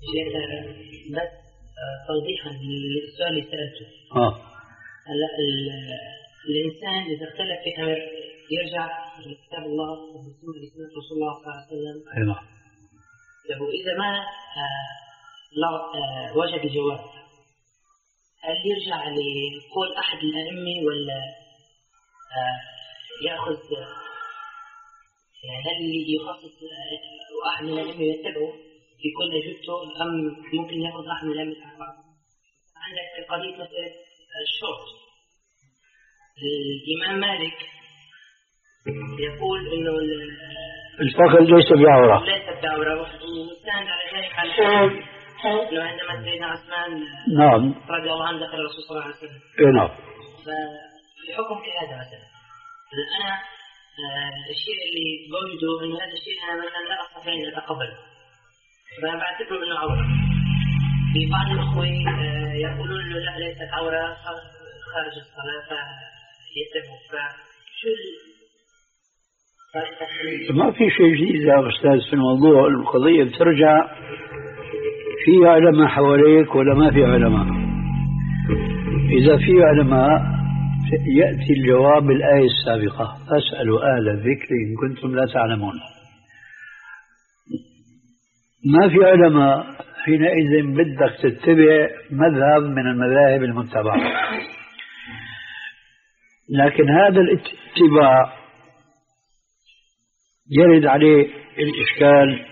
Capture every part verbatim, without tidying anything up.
شيخ بس توضيحا للسؤال اللي سألته. اه هلا الإنسان إذا اختلف في أمر يرجع لكتاب الله وسنة رسول الله صلى الله عليه وسلم. أيوة. له إذا ما آه آه وجد جواب هل يرجع لقول أحد الأئمة ولا آه يأخذ يعني هل يخصص أحد من الأئمة يتبعه في كل أجوبته أم ممكن يأخذ أحد من الأئمة؟ عندك قضية مسألة الشرط. الإمام مالك يقول إنه الفخذ ليس بعورة. ليس بعورة ومستند على ذلك على الحديث إنه عندما سيدنا عثمان نعم رضي الله عنه دخل الرسول صلى الله عليه وسلم. نعم. فالحكم كهذا مثلا أنا آه الشيء اللي بوجده إنه هذا الشيء أنا مثلا لا أستطيع أن أتقبله فبعتبره إنه عورة. في بعض الأخوة آه يقولون إنه لا ليست عورة خارج الصلاة فيتبعوا. فشو ما في شيء جديد يا أستاذ في الموضوع. القضية بترجع في علماء حواليك ولا ما في علماء. إذا في علماء يأتي الجواب الآية السابقة فاسألوا أهل الذكر إن كنتم لا تعلمون. ما في علماء حينئذ بدك تتبع مذهب من المذاهب المتبعة. لكن هذا الاتباع يرد عليه الإشكال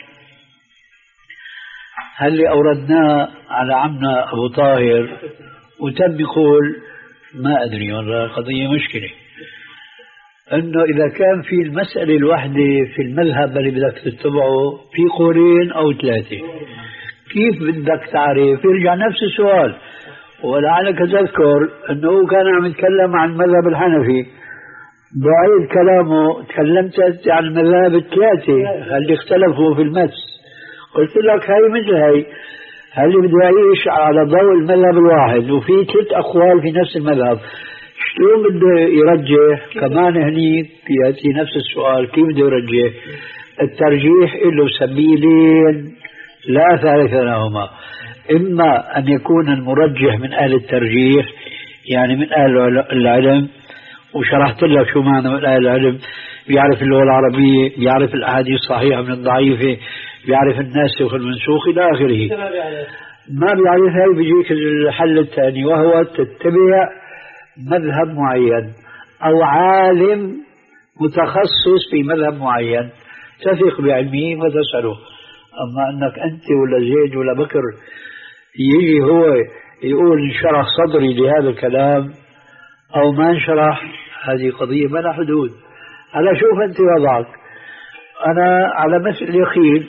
هل اللي أوردناه على عمنا أبو طاهر وتم يقول ما أدري والله قضية مشكلة أنه إذا كان في المسألة الواحدة في المذهب اللي بدك تتبعه في قولين أو ثلاثة كيف بدك تعرف؟ يرجع نفس السؤال. ولعلك تذكر أنه كان عم يتكلم عن المذهب الحنفي بعيد كلامه تكلمت عن المذاهب الثلاثة اللي اختلفوا في المس. قلت لك هاي مثل هاي اللي بده يعيش على ضوء المذهب الواحد وفي ثلاث أقوال في نفس المذهب شلون بده يرجح؟ كمان هنيك يأتي نفس السؤال كيف بده يرجح؟ الترجيح له سبيلين لا ثالث لهما. إما أن يكون المرجح من أهل الترجيح يعني من أهل العلم وشرحت لك شو معنى من أهل العلم بيعرف اللغة العربية بيعرف الأحاديث الصحيحة من الضعيفة بيعرف الناسخ والمنسوخ إلى آخره. ما بيعرف هاي بيجيك الحل الثاني وهو تتبع مذهب معين أو عالم متخصص في مذهب معين تثق بعلمه وتسأله. أما أنك أنت ولا زيد ولا بكر يجي هو يقول انشرح صدري لهذا الكلام أو ما انشرح هذه قضية ما لها حدود. هلا شوف أنت وضعك. أنا على مثل اليقين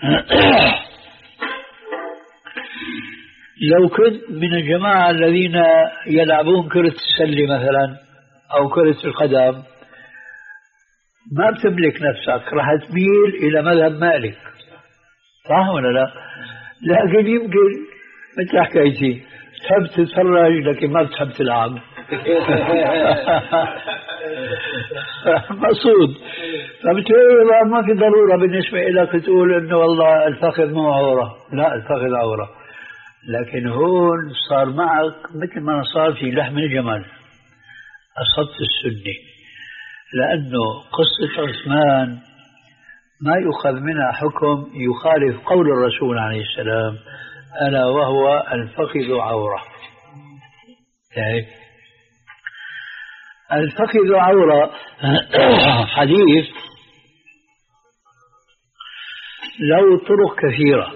لو كنت من الجماعة الذين يلعبون كرة السلة مثلا أو كرة القدم ما بتملك نفسك راح تميل إلى مذهب مالك صح ولا لا؟ لكن يمكن مثل حكايتي تحب تتفرج لكن ما بتحب تلعب مقصود. فبالتالي ما في ضرورة بالنسبة لك تقول انه والله الفخذ مو عورة. لا الفخذ عورة. لكن هون صار معك مثل ما صار في لحم الجمل أصبت السنة. لأنه قصة عثمان ما يؤخذ منها حكم يخالف قول الرسول عليه السلام ألا وهو الفخذ عورة. الفخذ عورة حديث له طرق كثيرة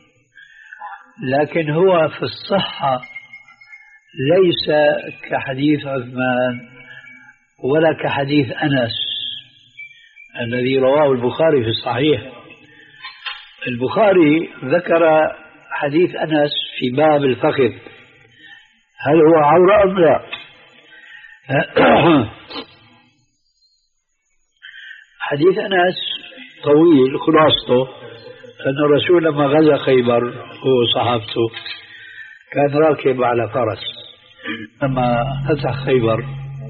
لكن هو في الصحة ليس كحديث عثمان ولا كحديث أنس الذي رواه البخاري في الصحيح. البخاري ذكر حديث أنس في باب الفخذ هل هو عورة أم لا؟ حديث أنس طويل خلاصته أن الرسول لما غزا خيبر هو صحابته كان راكب على فرس. لما فتح خيبر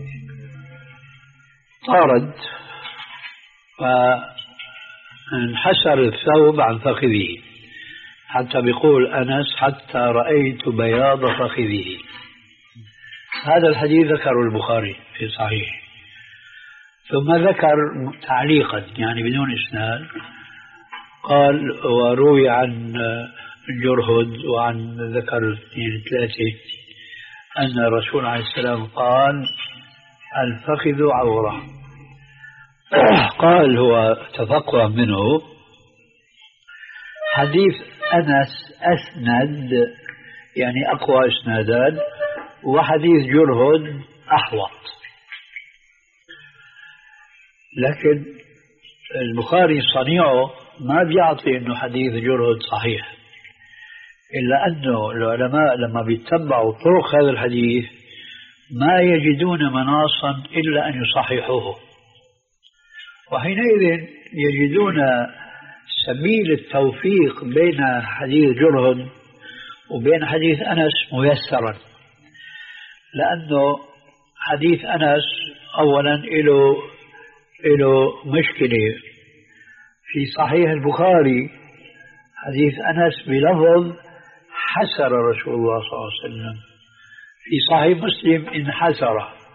طارد فانحسر الثوب عن فخذه حتى بيقول أنس حتى رأيت بياض فخذه. هذا الحديث ذكره البخاري في صحيح، ثم ذكر تعليقا يعني بدون إسناد، قال وروي عن جرهد وعن ذكر اثنين ثلاثة أن الرسول عليه السلام قال الفخذ عورة. قال هو تفقه منه حديث أنس أسند يعني أقوى إسنادات، وحديث جرهد أحوط، لكن البخاري صنيعه ما بيعطي إنه حديث جرهد صحيح، إلا أنه العلماء لما بيتبعوا طرق هذا الحديث ما يجدون مناصا إلا أن يصححوه، وحينئذ يجدون سبيل التوفيق بين حديث جرهد وبين حديث أنس ميسرا، لأنه حديث أنس أولا له له مشكلة في صحيح البخاري. حديث أنس بلفظ حسر رسول الله صلى الله عليه وسلم، في صحيح مسلم انحسر،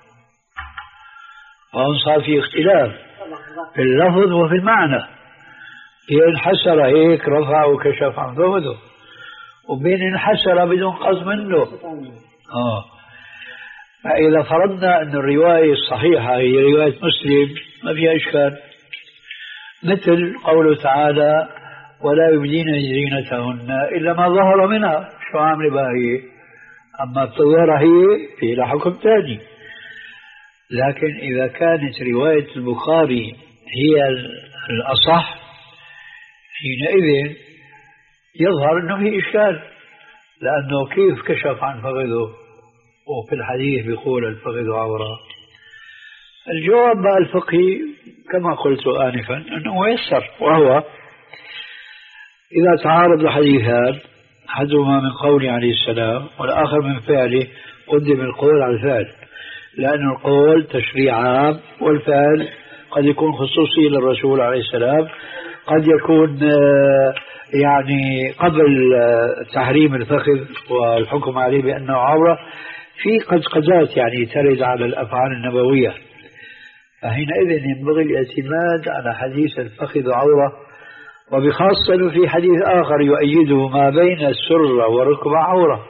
وهون صار في اختلاف في اللفظ وفي المعنى. انحسر هيك رفع وكشف عن فخذه، وبين انحسر بدون قصد منه. آه. فإذا فرضنا أن الرواية الصحيحة هي رواية مسلم ما فيها إشكال، مثل قوله تعالى ولا يبدين زينتهن إلا ما ظهر منها. شو عامل بها هي؟ أما التظهر هي في لها حكم ثاني. لكن إذا كانت رواية البخاري هي الأصح حينئذ يظهر أنه في إشكال، لأنه كيف كشف عن فخذه وفي الحديث بيقول الفخذ عورة؟ الجواب بقى الفقهي كما قلت آنفا أنه ميسر، وهو إذا تعارض الحديثان أحدهما من قوله عليه السلام والآخر من فعله قدم القول على الفعل، لأن القول تشريع عام والفعل قد يكون خصوصي للرسول عليه السلام، قد يكون يعني قبل تحريم الفخذ والحكم عليه بأنه عورة، في قدقدات يعني ترد على الأفعال النبوية. فحينئذ ينبغي الاعتماد على حديث الفخذ عورة، وبخاصة في حديث آخر يؤيده ما بين السرة وركبة عورة.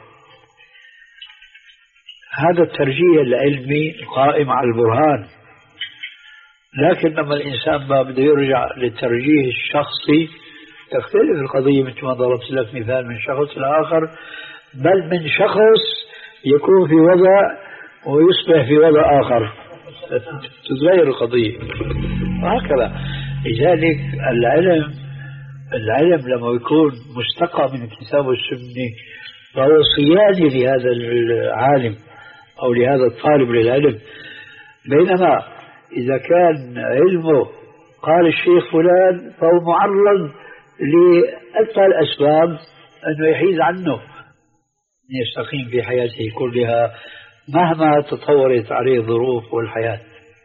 هذا الترجيح العلمي قائم على البرهان، لكن لما الإنسان ما بده يرجع للترجيح الشخصي تختلف القضية، مثل ما ضربت لك مثال من شخص لآخر، بل من شخص يكون في وضع ويصبح في وضع آخر، تتغير القضية وهكذا. لذلك العلم العلم لما يكون مستقى من الكتاب والسنة فهو صيانة لهذا العالم أو لهذا الطالب للعلم، بينما إذا كان علمه قال الشيخ فلان فهو معرض لأكثر الأسباب أنه يحيز عنه، يستقيم في حياته كلها مهما تطورت عليه الظروف والحياة.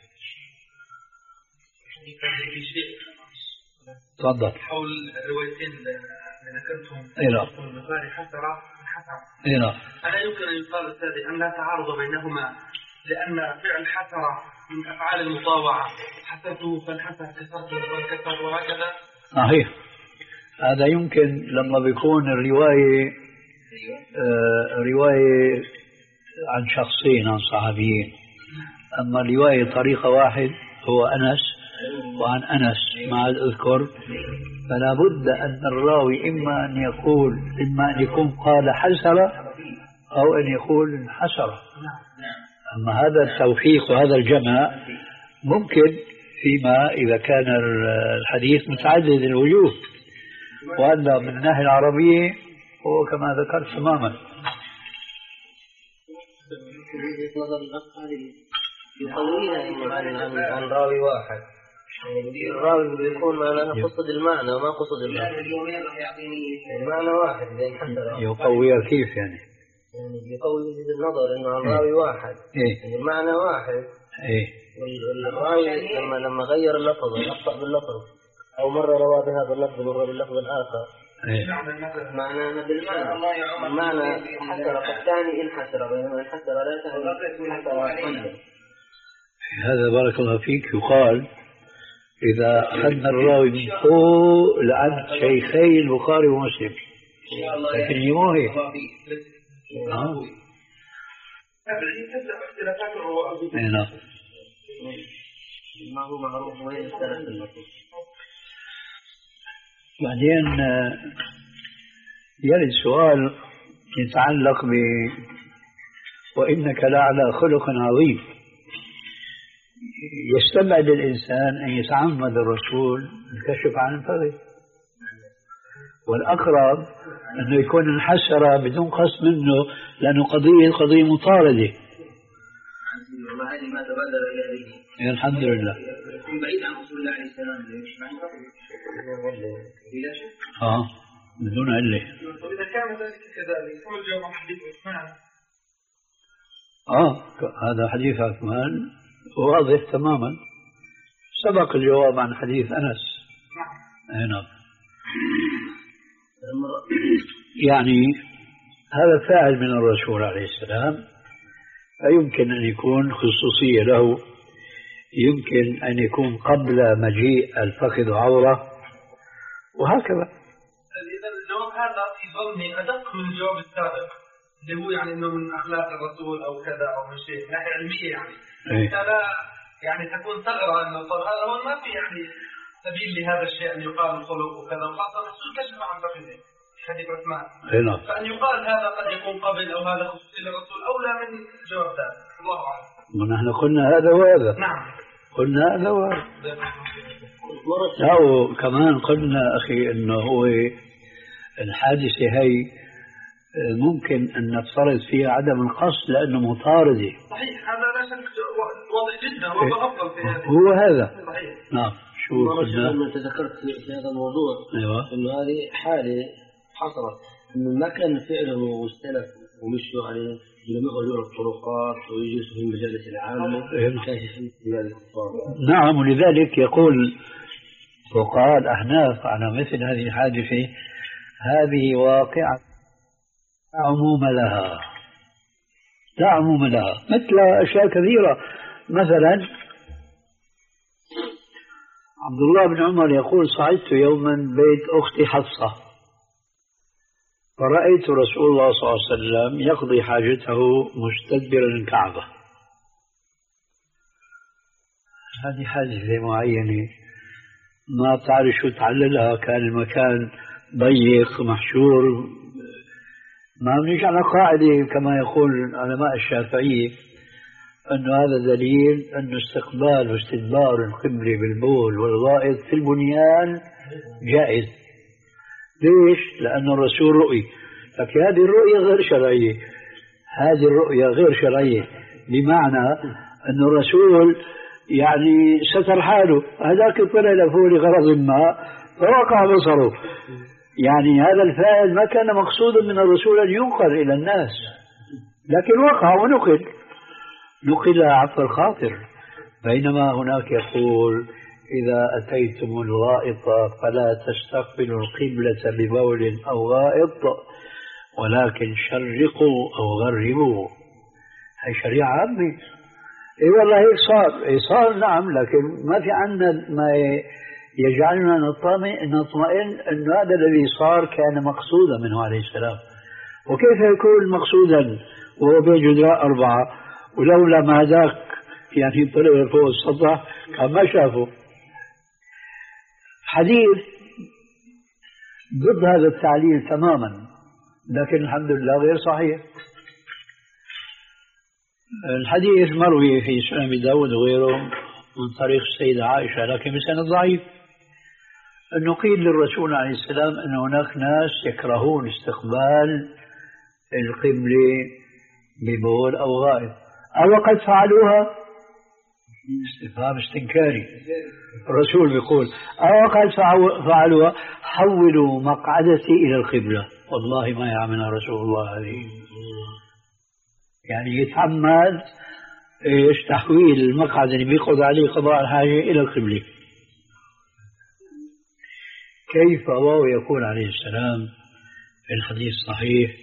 تفضل. حول الروايتين اللي ذكرتهم إيه البخاري حسرة حسرة. إيه ألا يمكن أن يقال أستاذي أن لا تعارض بينهما، لأن فعل حسرة من أفعال المطاوعة، حسرته فانحسر كسرته فانكسر وهكذا. صحيح، هذا يمكن لما بيكون الرواية آه رواية عن شخصين عن صحابيين، أما الرواية طريقة واحد هو أنس وعن أنس ما أذكر، فلا بد أن الراوي إما أن يقول إما أن يكون قال حسر أو أن يقول انحسر. أما هذا التوفيق وهذا الجمع ممكن فيما إذا كان الحديث متعدد الوجوه، وأن من الناحية العربية هو كما ذكرت تماما. يقويها عن راوي واحد، الراوي بيكون معناه قصد المعنى وما قصد المعنى، المعنى واحد بين حسرة. يقويها كيف يعني؟ يعني يقوي وجهة النظر إنه عن راوي واحد، إيه؟ يعني المعنى واحد. إيه؟ والراوي لما لما غير اللفظ أخطأ باللفظ، أو مرة روى بهذا اللفظ ومرة باللفظ الآخر، معنى بالمعنى معنى حسر الثاني انحسر بينما انحسر لا تعني هذا بارك الله فيك يقال إذا أخذنا الراوي من فوق لعند شيخي البخاري ومسلم لكن هي مو هيك آه. نعم ما هو معروف وين الثلاث النصوص. بعدين يرد سؤال يتعلق ب وإنك لعلى خلق عظيم. يستبعد الإنسان أن يتعمد الرسول الكشف عن الفضل، والأقرب أنه يكون انحسر بدون قصد منه لأنه قضية قضية مطاردة. هذه ما تبادر إليه الحمد لله. يكون بعيد عن رسول الله عليه السلام بلا شك. آه بدون علة. وإذا كان ذلك كذلك هو الجواب عن حديث عثمان. آه هذا حديث عثمان واضح تماما، سبق الجواب عن حديث أنس. نعم. نعم. يعني هذا فاعل من الرسول عليه السلام، فيمكن أن يكون خصوصية له، يمكن أن يكون قبل مجيء الفخذ عورة وهكذا. إذا الجواب هذا في ظني أدق من الجواب السابق اللي هو يعني إنه من أخلاق الرسول أو كذا أو من شيء ناحية علمية يعني. إيه؟ لا يعني تكون ثغرة إنه طب هذا هو ما في يعني سبيل لهذا الشيء أن يقال الخلق وكذا، وخاصة الرسول كشف عن فخذه حديث عثمان. هنا. فأن يقال هذا قد يكون قبل أو هذا خصوصي للرسول أولى من جواب ذلك. الله أعلم. ونحن قلنا هذا وهذا. نعم. قلنا هذا وهذا. أو كمان قلنا أخي إنه هو الحادثة هي ممكن أن نفترض فيها عدم القصد لأنه مطاردة. صحيح، هذا لا شك واضح جدا وهو أفضل في هذا. هو هذا. صحيح. نعم. شو قلنا؟ أنت ذكرت في هذا الموضوع. أيوة. إنه هذه حالة حصلت إنه ما كان فعله واستلف ومشوا عليه لم يخرجوا الطرقات ويجلسوا في المجالس العامة كاشفين بلاد الكفار. نعم، ولذلك يقول فقهاء الأحناف على مثل هذه الحادثة هذه واقعة لا عموم لها، لا عموم لها، مثل أشياء كثيرة. مثلا عبد الله بن عمر يقول صعدت يوما بيت أختي حفصة فرأيت رسول الله صلى الله عليه وسلم يقضي حاجته مستدبرا الكعبة. هذه حادثة معينة ما تعرف شو تعللها، كان المكان ضيق محشور. ما بنيجي على قاعدة كما يقول علماء الشافعية أنه هذا دليل أن استقبال واستدبار القبلة بالبول والغائط في البنيان جائز. ليش؟ لأن الرسول رؤي، لكن هذه الرؤية غير شرعية. هذه الرؤية غير شرعية بمعنى أن الرسول يعني ستر حاله، هذاك طلع لفوق لغرض ما فوقع بصره. يعني هذا الفعل ما كان مقصودا من الرسول أن ينقل إلى الناس، لكن وقع ونقل نقل عفو الخاطر. بينما هناك يقول إذا أتيتم الغائط فلا تستقبلوا القبلة ببول أو غائط ولكن شرقوا أو غربوا. هي شريعة عامة. إيه والله هيك صار، إيه صار نعم، لكن ما في عنا ما يجعلنا نطمئن أن هذا الذي صار كان مقصودا منه عليه السلام. وكيف يكون مقصودا وهو بين جدراء أربعة ولولا ما ذاك يعني طلع فوق السطح كان ما شافه. حديث ضد هذا التعليل تماما، لكن الحمد لله غير صحيح. الحديث مروي في سنن أبي داود وغيره من طريق السيدة عائشة لكن بسند ضعيف، أنه قيل للرسول عليه السلام أن هناك ناس يكرهون استقبال القبلة ببول أو غائط، أو قد فعلوها؟ استفهام استنكاري. الرسول بيقول أو قد فعلوها حولوا مقعدتي إلى القبلة. والله ما يعملها رسول الله هذه، يعني يتعمد إيش تحويل المقعد اللي بيقعد عليه قضاء الحاجة إلى القبلة. كيف وهو يقول عليه السلام في الحديث الصحيح: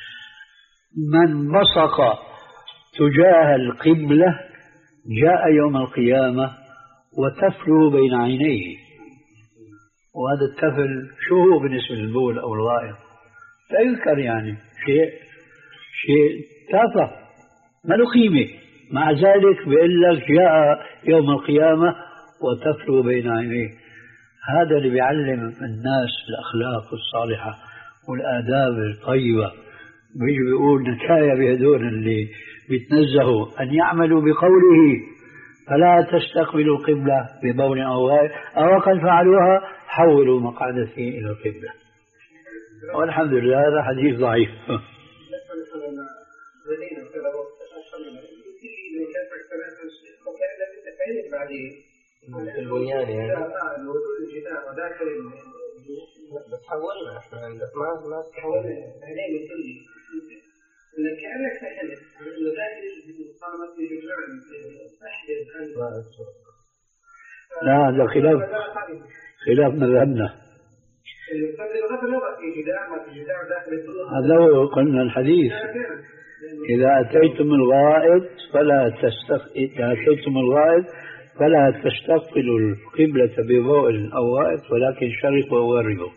من بصق تجاه القبلة جاء يوم القيامة وتفل بين عينيه. وهذا التفل شو هو بالنسبة للبول أو الغائط؟ لا يذكر، يعني شيء شيء تافه ما له قيمة، مع ذلك بيقول لك جاء يوم القيامة وتفل بين عينيه. هذا اللي بيعلم الناس الأخلاق الصالحة والآداب الطيبة. بيجي بيقول نكاية بهدول اللي بيتنزهوا أن يعملوا بقوله: فلا تستقبلوا القبلة ببول أو غائط، أو قد فعلوها حولوا مقعدتي إلى القبلة. والحمد لله هذا حديث ضعيف. البنيان يعني بس حولنا احنا ما ما تحولنا هذين كله كأنك تحلف انه داخل المقامات في جمعان تحلف لا هذا خلاف خلاف مذهبنا. هذا هو قلنا الحديث: إذا أتيتم الغائط فلا تستق... إذا أتيتم الغائط فلا تستقبلوا القبلة ببول أو غائط ولكن شرقوا وغربوا.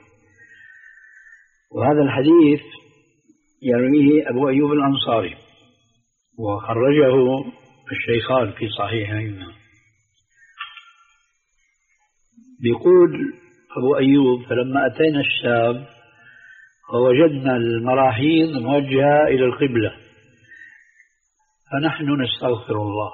وهذا الحديث يرويه أبو أيوب الأنصاري وخرجه الشيخان في صحيحهما. بيقول أبو أيوب: فلما أتينا الشام ووجدنا المراحيض موجهة إلى القبلة فنحن نستغفر الله.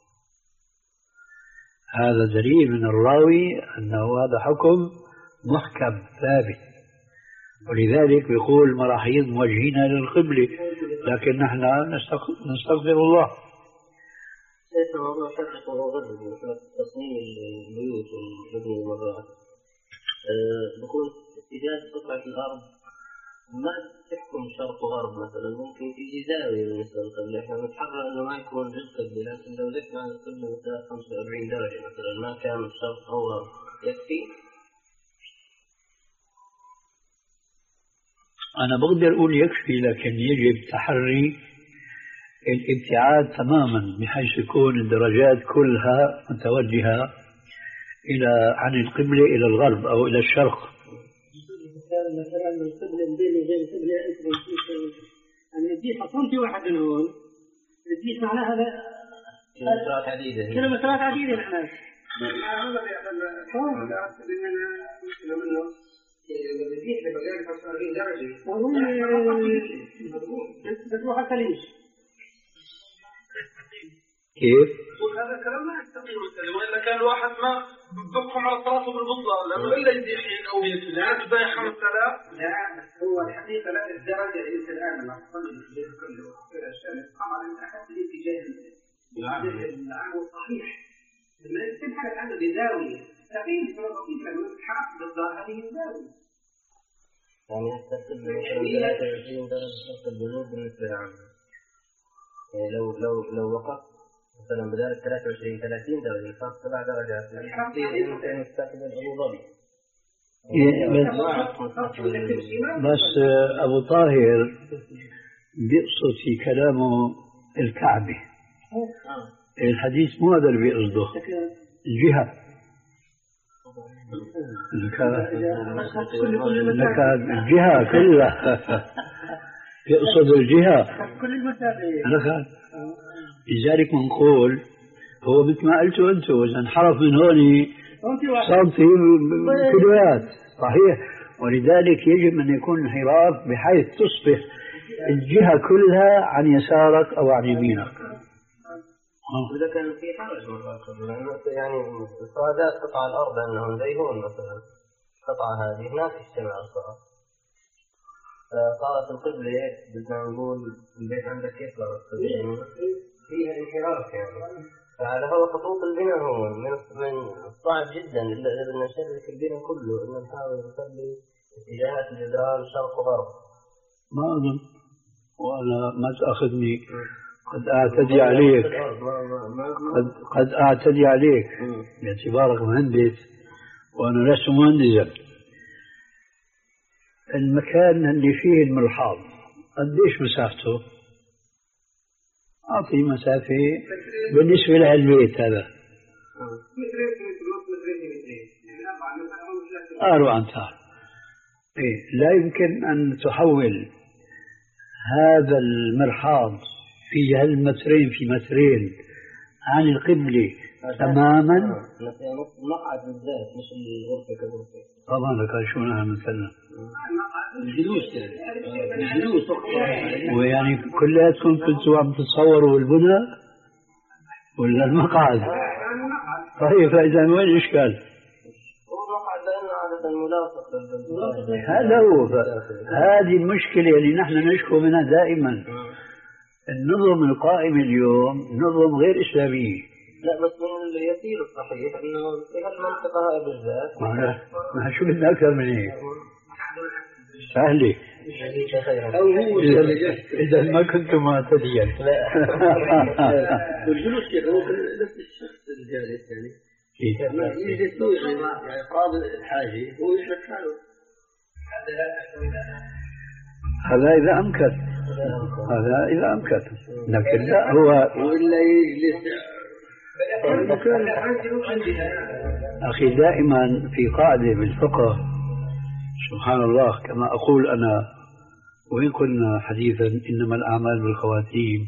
هذا دليل من الراوي أنه هذا حكم محكم ثابت، ولذلك يقول مراحيض موجهين إلى القبلة، لكن نحن نستغفر الله. ليس موضوع شرق وغرب، تصميم البيوت والمبنى المرات بقول اتجاه قطعة الأرض ما تحكم شرق وغرب. مثلا ممكن تيجي زاوية بالنسبة للقبلة، احنا نتحرى انه ما يكون للقبلة، لكن لو لفنا على القبلة مثلا خمسة وأربعين درجة مثلا ما كان شرق أو غرب يكفي. أنا بقدر أقول يكفي، لكن يجب تحري الابتعاد تماما بحيث يكون الدرجات كلها متوجهة إلى عن القبلة إلى الغرب أو إلى الشرق. مثلا القبلة بين وبين القبلة يعني الديس أصلا في واحد من هون، الديس معناها هذا كيلومترات عديدة كيلومترات عديدة نحن. هذا بيعمل مشكلة منه. الديس بمجال خمسة وأربعين درجة. بتروح على الخليج. كيف؟ وهذا الكلام لا يستقيم مثلا، وإلا كان الواحد ما بحكم على صلاته بالبطلة، لأنه إلا يديح أو يتجاه زي خمس آلاف. لا هو الحقيقة لا الدرجة أنت الآن لما تصلي الاتجاه كله كذا الشمس طبعا أنت أخذت الاتجاه العام الصحيح. لما تبحث عنه بزاوية تقيم صلاة بسيطة لما تحرك بالظاهر هذه الزاوية. يعني يستقبل مثلا ثلاثة وعشرين درجة شرق الجنوب بالنسبة للعام. يعني لو لو لو وقفت مثلا بدل ثلاثة وعشرين ثلاثين درجة صار سبع درجات يعني ممكن يستقبل أبو ظبي. بس أبو طاهر بيقصد في كلامه الكعبة، الحديث مو هذا اللي بيقصده، الجهة. لك الجهة كلها يقصد الجهة كل المسافة. لذلك نقول هو مثل ما قلتوا أنتم، إذا انحرف من هون صار في كيلوات صحيح، ولذلك يجب أن يكون انحراف بحيث تصبح الجهة كلها عن يسارك أو عن يمينك. إذا كان في حرج مرات يعني إفرادات قطع الأرض أنهم زي هون مثلا قطعة هذه ما تجتمع الصراحة، فصارت القبلة بدنا نقول البيت عندك كيف صارت فيها انحراف يعني. فهذا هو خطوط البناء هون من من صعب جدا إلا إذا بدنا نشرك البناء كله إن نحاول نخلي اتجاهات الجدران شرق وغرب. ما أظن، وأنا ما تأخذني قد أعتدي عليك قد, قد أعتدي عليك باعتبارك مهندس وأنا لست مهندسا. المكان اللي فيه المرحاض قديش مسافته؟ أعطي مسافة بالنسبة للبيت هذا أربع أمتار. إيه لا يمكن أن تحول هذا المرحاض في هالمترين في مترين عن القبلة تماما. المقعد بالذات مش الغرفة كغرفة. طبعا لك شو نحن مثلنا الجلوس يعني الجلوس ويعني كلياتكم كنتوا عم تتصوروا البنى ولا المقعد؟ طيب فإذا وين الإشكال؟ هذا هو هذه المشكلة اللي نحن نشكو منها دائما. النظم القائم اليوم نظم غير إسلامي. لا بس من اليسير الصحيح انه في هالمنطقة هاي بالذات ما شو بدنا أكثر من هيك؟ سهلة. أو هو إذا ما كنتم معتديا. والجلوس كذا هو نفس الشخص الجالس يعني. يجلس له يعني قابل الحاجة هو يشرك حاله. هذا إذا أمكن. هذا إذا أمكن. لكن لا هو وإلا يجلس. أخي دائما في قاعدة بالفقه سبحان الله كما أقول أنا وإن كنا حديثا إنما الأعمال بالخواتيم.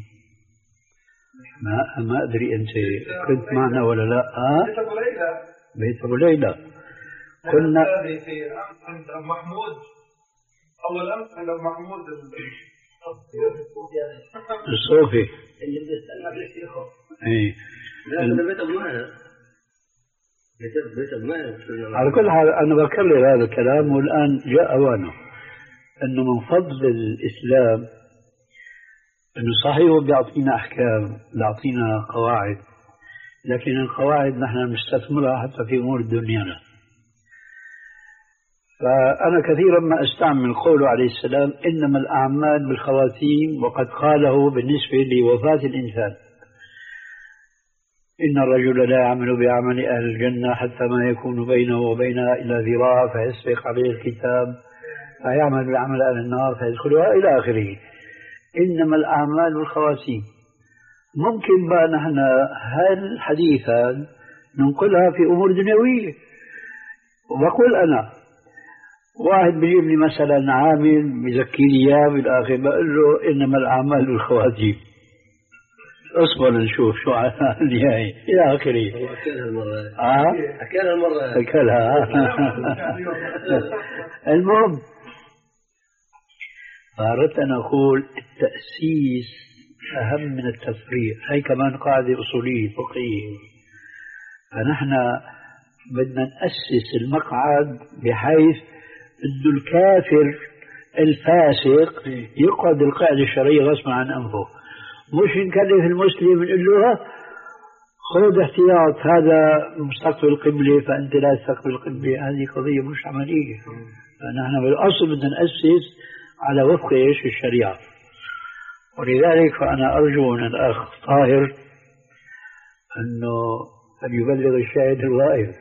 ما ما أدري أنت كنت معنا ولا لا؟ آه؟ بيت أبو ليلى. بيت أبو ليلى. كنا في عند محمود أول أمس عند محمود الصوفي. اللي بيسألنا بيشيخه. إيه. لا بيت أبو ماهر. بيت بيت أبو ماهر. على كل حال أنا بكرر هذا الكلام والآن جاء أوانه أنه من فضل الإسلام أنه صحيح بيعطينا أحكام بيعطينا قواعد لكن القواعد نحن نستثمرها حتى في أمور دنيانا. فأنا كثيرا ما أستعمل قوله عليه السلام إنما الأعمال بالخواتيم وقد قاله بالنسبة لوفاة الإنسان إن الرجل لا يعمل بعمل أهل الجنة حتى ما يكون بينه وبينها إلا ذراع فيسبق عليه الكتاب فيعمل بعمل أهل النار فيدخلها إلى آخره. إنما الأعمال بالخواتيم. ممكن بقى نحن هالحديثا ننقلها في أمور دنيوية. وبقول أنا واحد بيجيب لي مثلا عامل بيزكيني إياه بالآخر بقول له إنما الأعمال بالخواتيم. اصبر نشوف شو على النهاية إلى آخره. أكلها المرة. آه؟ أكلها المرة. أكلها. المهم فأردت أن أقول التأسيس أهم من التفريع. هي كمان قاعدة أصولية فقهية. فنحن بدنا نأسس المقعد بحيث أن الكافر الفاسق يقعد القاعدة الشرعية غصبا عن أنفه. مش نكلف المسلم نقول له خذ احتياط هذا مستقبل القبلة فأنت لا تستقبل القبلة. هذه قضية مش عملية. فنحن بالأصل بدنا نأسس على وفق إيش الشريعة. ولذلك فأنا أرجو من الأخ طاهر أنه أن يبلغ الشاهد الغائب.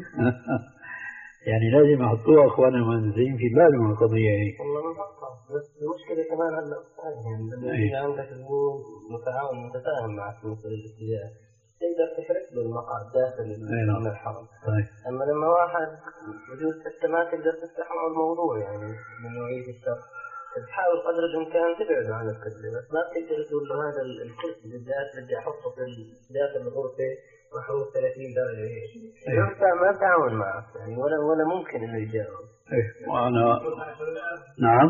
يعني لازم يحطوها أخوانا المهندسين في بالهم القضية هي. والله ما فكر بس المشكلة كمان هلا يعني لما يجي عندك زبون متعاون متفاهم معك مثل الاتجاه تقدر تحرك له المقعد داخل المرحاض. أما لما واحد بجوز حتى ما تقدر تفتح معه الموضوع يعني من نوعية الشخص تحاول قدر الإمكان تبعد عن الكتلة بس ما بتقدر تقول له هذا الكرسي بالذات بدي أحطه في داخل الغرفة وحول ثلاثين درجة هيك. أنت ما تعاون معك يعني ولا ولا ممكن إنه يجاوب. إيه وأنا نعم.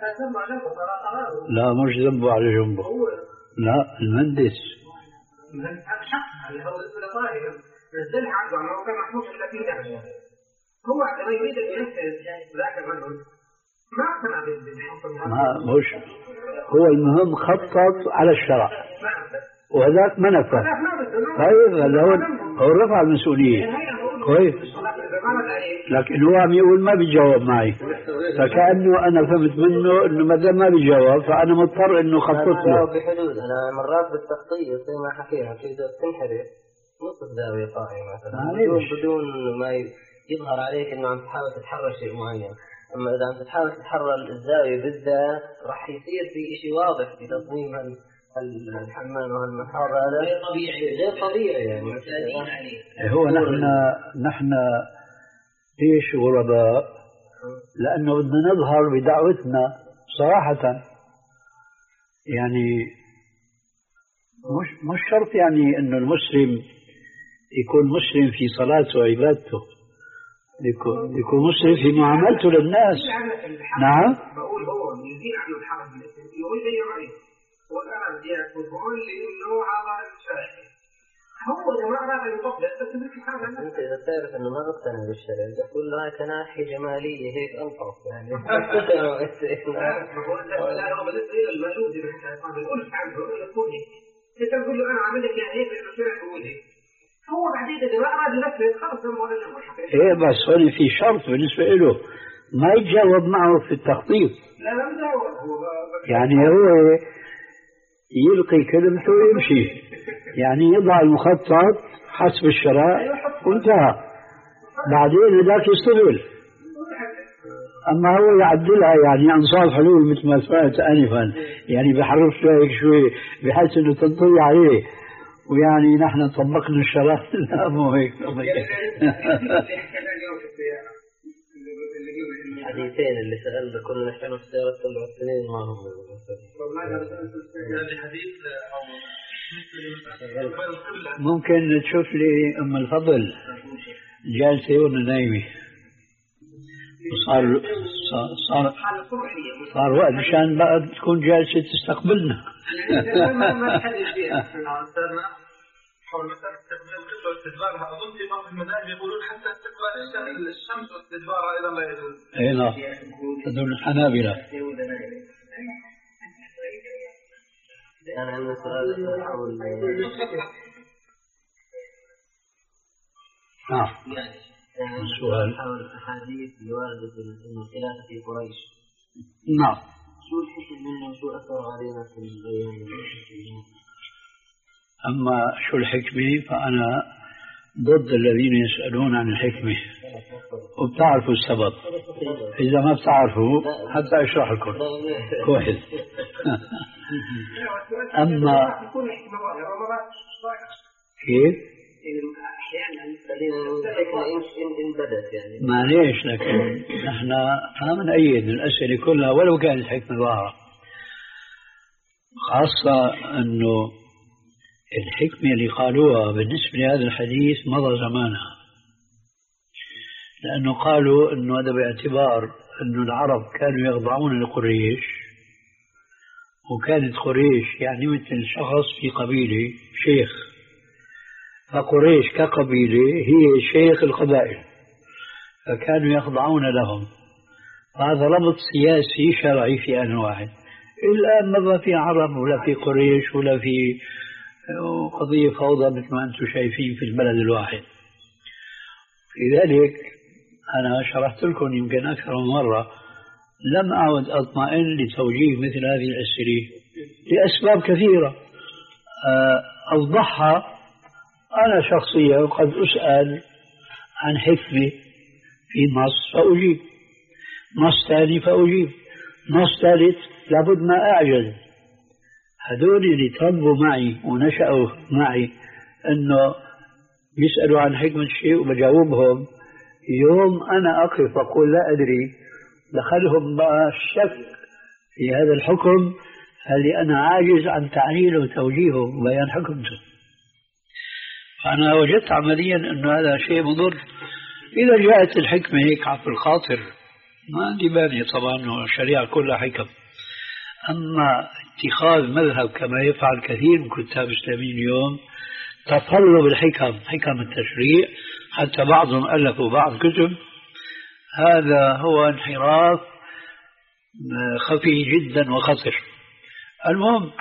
لا مش ذنبه على جنبه. لا المهندس. المهندس هذا شخص اللي هو اسمه طاهر نزلها عنده ما هو كان محمود ثلاثين درجة. هو عندما يريد أن ينفذ ذاك الرجل ما اقتنع بالحكم هذا. ما مش هو المهم خطط على الشرع. وهذاك ما نفذ. طيب هذا هو هو رفع المسؤولية. كويس. لكن هو عم يقول ما بيجاوب معي. فكأنه أنا فهمت منه إنه ما دام ما بيجاوب فأنا مضطر إنه خطط له. بحدود أنا مرات بالتخطيط زي ما حكينا تقدر تنحرف نص الزاوية قائمة مثلا بدون بدون ما يظهر عليك إنه عم تحاول تتحرك شيء معين. أما إذا عم تحاول تتحرر الزاوية بالذات راح يصير في شيء واضح في تصميم الحمام وهالمحار هذا غير طبيعي غير طبيعي يعني معتادين عليه. هو نحن نحن ليش غرباء؟ لأنه بدنا نظهر بدعوتنا صراحة، يعني مش مش شرط يعني إنه المسلم يكون مسلم في صلاته وعبادته، يكون يكون مسلم في معاملته للناس. نعم. بقول هو يزيد عنه الحرج يقول لي رأيه والآن بدي يقول لي إنه هذا الشرع هو إذا ما أراد أن يطبق بس بالكفاية. أنت إذا تعرف إنه ما اقتنع بالشرع تقول له كناحية جمالية هيك ألطف يعني. بقول لا هو بالنسبة إلى الموجود بقول عنه يقول لي أنت تقول له أنا عملت يعني هيك لأنه شرع يقول لي هو بعدين إذا ما أراد ينفذ خلص ما ولا شيء. إيه بس هون في شرط بالنسبة له ما يتجاوب معه في التخطيط. لا لا مجاوب هو يعني هو يلقي كلمته ويمشي، يعني يضع المخطط حسب الشرع وانتهى، بعدين ذاك يستغل. أما هو يعدلها يعني أنصاف حلول مثل ما سمعت آنفا، يعني بحرف شوي شوي بحيث إنه تنطوي عليه، ويعني نحن طبقنا الشرع. لا مو هيك. الحديثين اللي سألنا كنا نحن في سيارة سبع سنين ما هم ممكن تشوف لي أم الفضل جالسة ولا نايمة؟ صار صار صار وقت مشان بقى تكون جالسة تستقبلنا. حول مسألة استقبال القبلة واستدبارها، أظن في بعض المذاهب يقولون حتى استقبال الشمس واستدبارها أيضا لا يجوز. أي نعم، هذول الحنابلة. أنا عندي سؤال حول نعم. سؤال حول الأحاديث اللي واردة إنه الخلافة في قريش. نعم. شو الحكم منه وشو أثر علينا في الأيام؟ أما شو الحكمة فأنا ضد الذين يسألون عن الحكمة وبتعرفوا السبب. إذا ما بتعرفوا حتى أشرح لكم كويس. أما كيف؟ معليش، لكن نحن ما بنأيد الأسئلة كلها ولو كانت حكمة ظاهرة، خاصة أنه الحكمة اللي قالوها بالنسبة لهذا الحديث مضى زمانها، لأنه قالوا أنه هذا باعتبار أنه العرب كانوا يخضعون لقريش، وكانت قريش يعني مثل شخص في قبيلة شيخ، فقريش كقبيلة هي شيخ القبائل، فكانوا يخضعون لهم. فهذا ربط سياسي شرعي في آن واحد. الآن ما بقى في عرب ولا في قريش ولا في قضية فوضى مثل ما أنتم شايفين في البلد الواحد. لذلك أنا شرحت لكم يمكن أكثر من مرة لم أعد أطمئن لتوجيه مثل هذه الأسئلة لأسباب كثيرة أوضحها. أنا شخصيا قد أسأل عن حكمة في نص فأجيب، نص ثاني فأجيب، نص ثالث لابد ما أعجز. هذول اللي تربوا معي ونشأوا معي أنه يسألوا عن حكمة شيء وبجاوبهم، يوم أنا أقف وأقول لا أدري دخلهم بقى الشك في هذا الحكم، هل أنا عاجز عن تعليله وتوجيهه وبيان حكمته. فأنا وجدت عمليا أنه هذا شيء مضر. إذا جاءت الحكمة هيك عفو الخاطر ما عندي مانع طبعا، الشريعة كلها حكم. أما اتخاذ مذهب كما يفعل كثير من كتاب الإسلاميين اليوم تطلب الحكم، حكم التشريع، حتى بعضهم ألفوا بعض كتب، هذا هو انحراف خفي جدا وخطر. المهم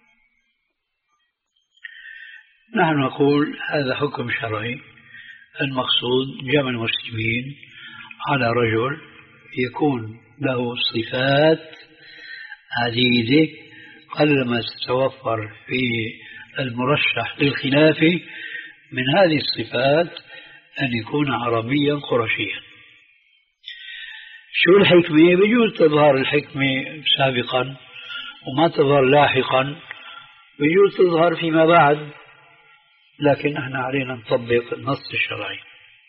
نحن نقول هذا حكم شرعي، المقصود جمع المسلمين على رجل يكون له صفات عديدة قلما تتوفر في المرشح للخلافة. من هذه الصفات أن يكون عربيا قرشيا. شو الحكمة؟ بيجوز تظهر الحكمة سابقا وما تظهر لاحقا، بيجوز تظهر فيما بعد، لكن احنا علينا نطبق النص الشرعي.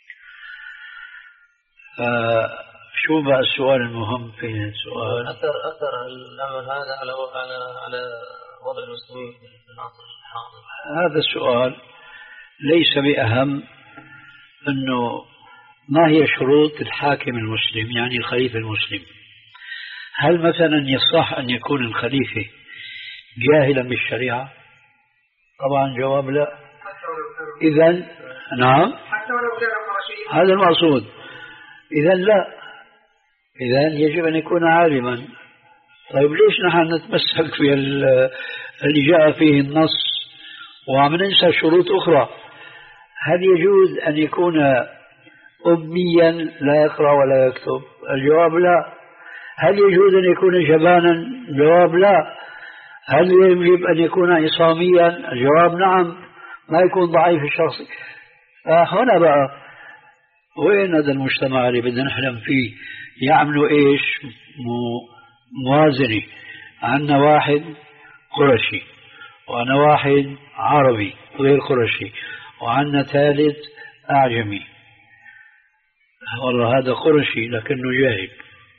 شو بقى السؤال المهم في السؤال؟ أثر أثر الأمر هذا على على على وضع المسلمين في العصر الحاضر. هذا السؤال ليس بأهم. أنه ما هي شروط الحاكم المسلم، يعني الخليفة المسلم؟ هل مثلا يصح أن يكون الخليفة جاهلا بالشريعة؟ طبعا جواب لا. إذن نعم، حتى ولو كان قرشيا. هذا المقصود. إذن لا، إذن يجب أن يكون عالما. طيب ليش نحن نتمسك باللي جاء فيه النص وعم ننسى شروط أخرى؟ هل يجوز أن يكون أميا لا يقرأ ولا يكتب؟ الجواب لا. هل يجوز أن يكون جبانا؟ الجواب لا. هل يجب أن يكون عصاميا؟ الجواب نعم، ما يكون ضعيف الشخص. هنا بقى وين هذا المجتمع اللي بدنا نحلم فيه؟ يعملوا إيش؟ موازنة. عندنا واحد قرشي، وأنا واحد عربي غير قرشي، وعندنا ثالث أعجمي. والله هذا قرشي لكنه جاهل،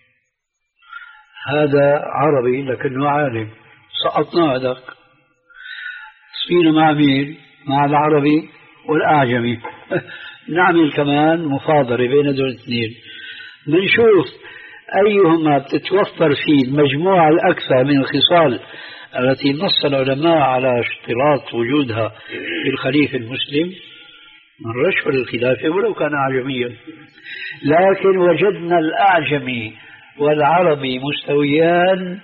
هذا عربي لكنه عالم، سقطنا هذاك. صينا مع مين؟ مع العربي والأعجمي. نعمل كمان مفاضلة بين دول الاثنين، بنشوف أيهما بتتوفر فيه المجموعة الأكثر من الخصال التي نص العلماء على اشتراط وجودها في الخليفة المسلم، من رشح الخلافة ولو كان أعجميا. لكن وجدنا الأعجمي والعربي مستويان،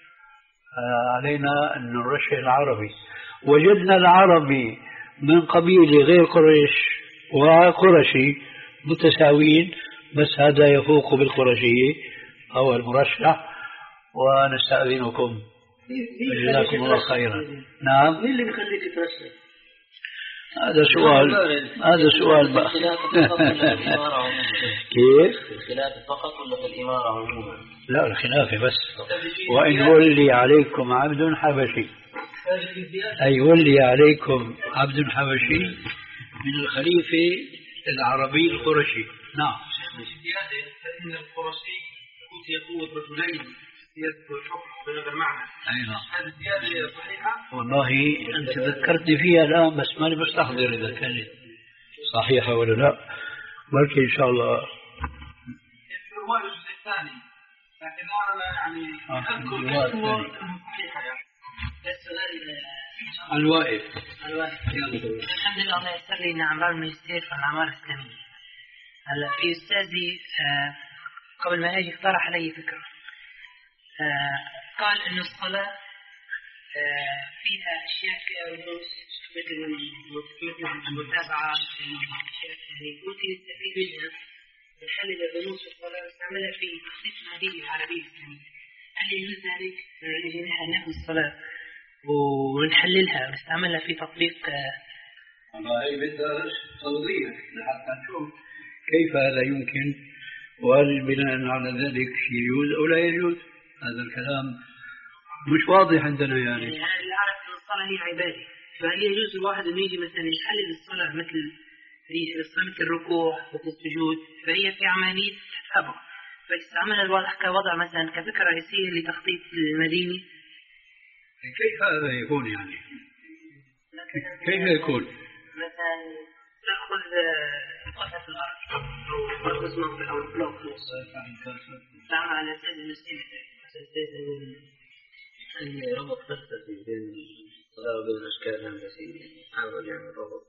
علينا أن نرشح العربي. وجدنا العربي من قبيلة غير قريش وقرشي متساويين، بس هذا يفوق بالقرشية هو المرشح. ونستأذنكم، جزاكم الله خيرا. نعم، مين اللي بيخليك ترشح؟ هذا سؤال، هذا سؤال بقى. كيف؟ الخلافة فقط ولا في الإمارة عموما؟ لا، الخلافة بس. وإن ولي عليكم عبد حبشي، أي ولي عليكم عبد حبشي من الخليفة العربي القرشي. نعم. الزيادة فإن القرشي يقود رجلين سيادة الحكم بهذا المعنى. أي نعم. هذه الزيادة صحيحة؟ والله أنت ذكرتني فيها الآن بس ماني مستحضر إذا كانت صحيحة ولا لا، بلكي إن شاء الله. الرواية الجزء الثاني، لكن أنا يعني الرواية الثانية صحيحة يعني. الوائف. الحمد لله، الله يسر لي إن أعمال الماجستير في الأعمال الإسلامية. هلا في أستاذي آه قبل ما أجي اقترح علي فكرة، آه قال إنه الصلاة آه فيها أشياء فيها رموز مثل مثل المتابعة، أشياء يعني ممكن نستفيد منها ونحلل الرموز في الصلاة ونستعملها في تخطيط المدينة العربية الإسلامية. هل يجوز ذلك؟ نجي نحن ناخذ الصلاة ونحللها ونستعملها في تطبيق؟ والله هي بدها توضيح لحتى نشوف كيف هذا يمكن، وهل بناء على ذلك يجوز أو لا يجوز. هذا الكلام مش واضح عندنا يعني. يعني أنا اللي أعرف أن الصلاة هي عبادة، فهل يجوز الواحد أن يجي مثلا يحلل الصلاة مثل مثل الركوع مثل السجود، فهي في عملية تتابع، فيستعملها الواحد كوضع مثلا كفكرة رئيسية لتخطيط المدينة. كيف هذا يكون يعني؟ كيف يكون؟ مثلا تأخذ قطعة الأرض أو تأخذ منطقة أو بلوك تعمل على أساس المسلمة على أساس أن ربط فلسفي بين الصلاة وبين الأشكال الهندسية، حاول يعني ربط.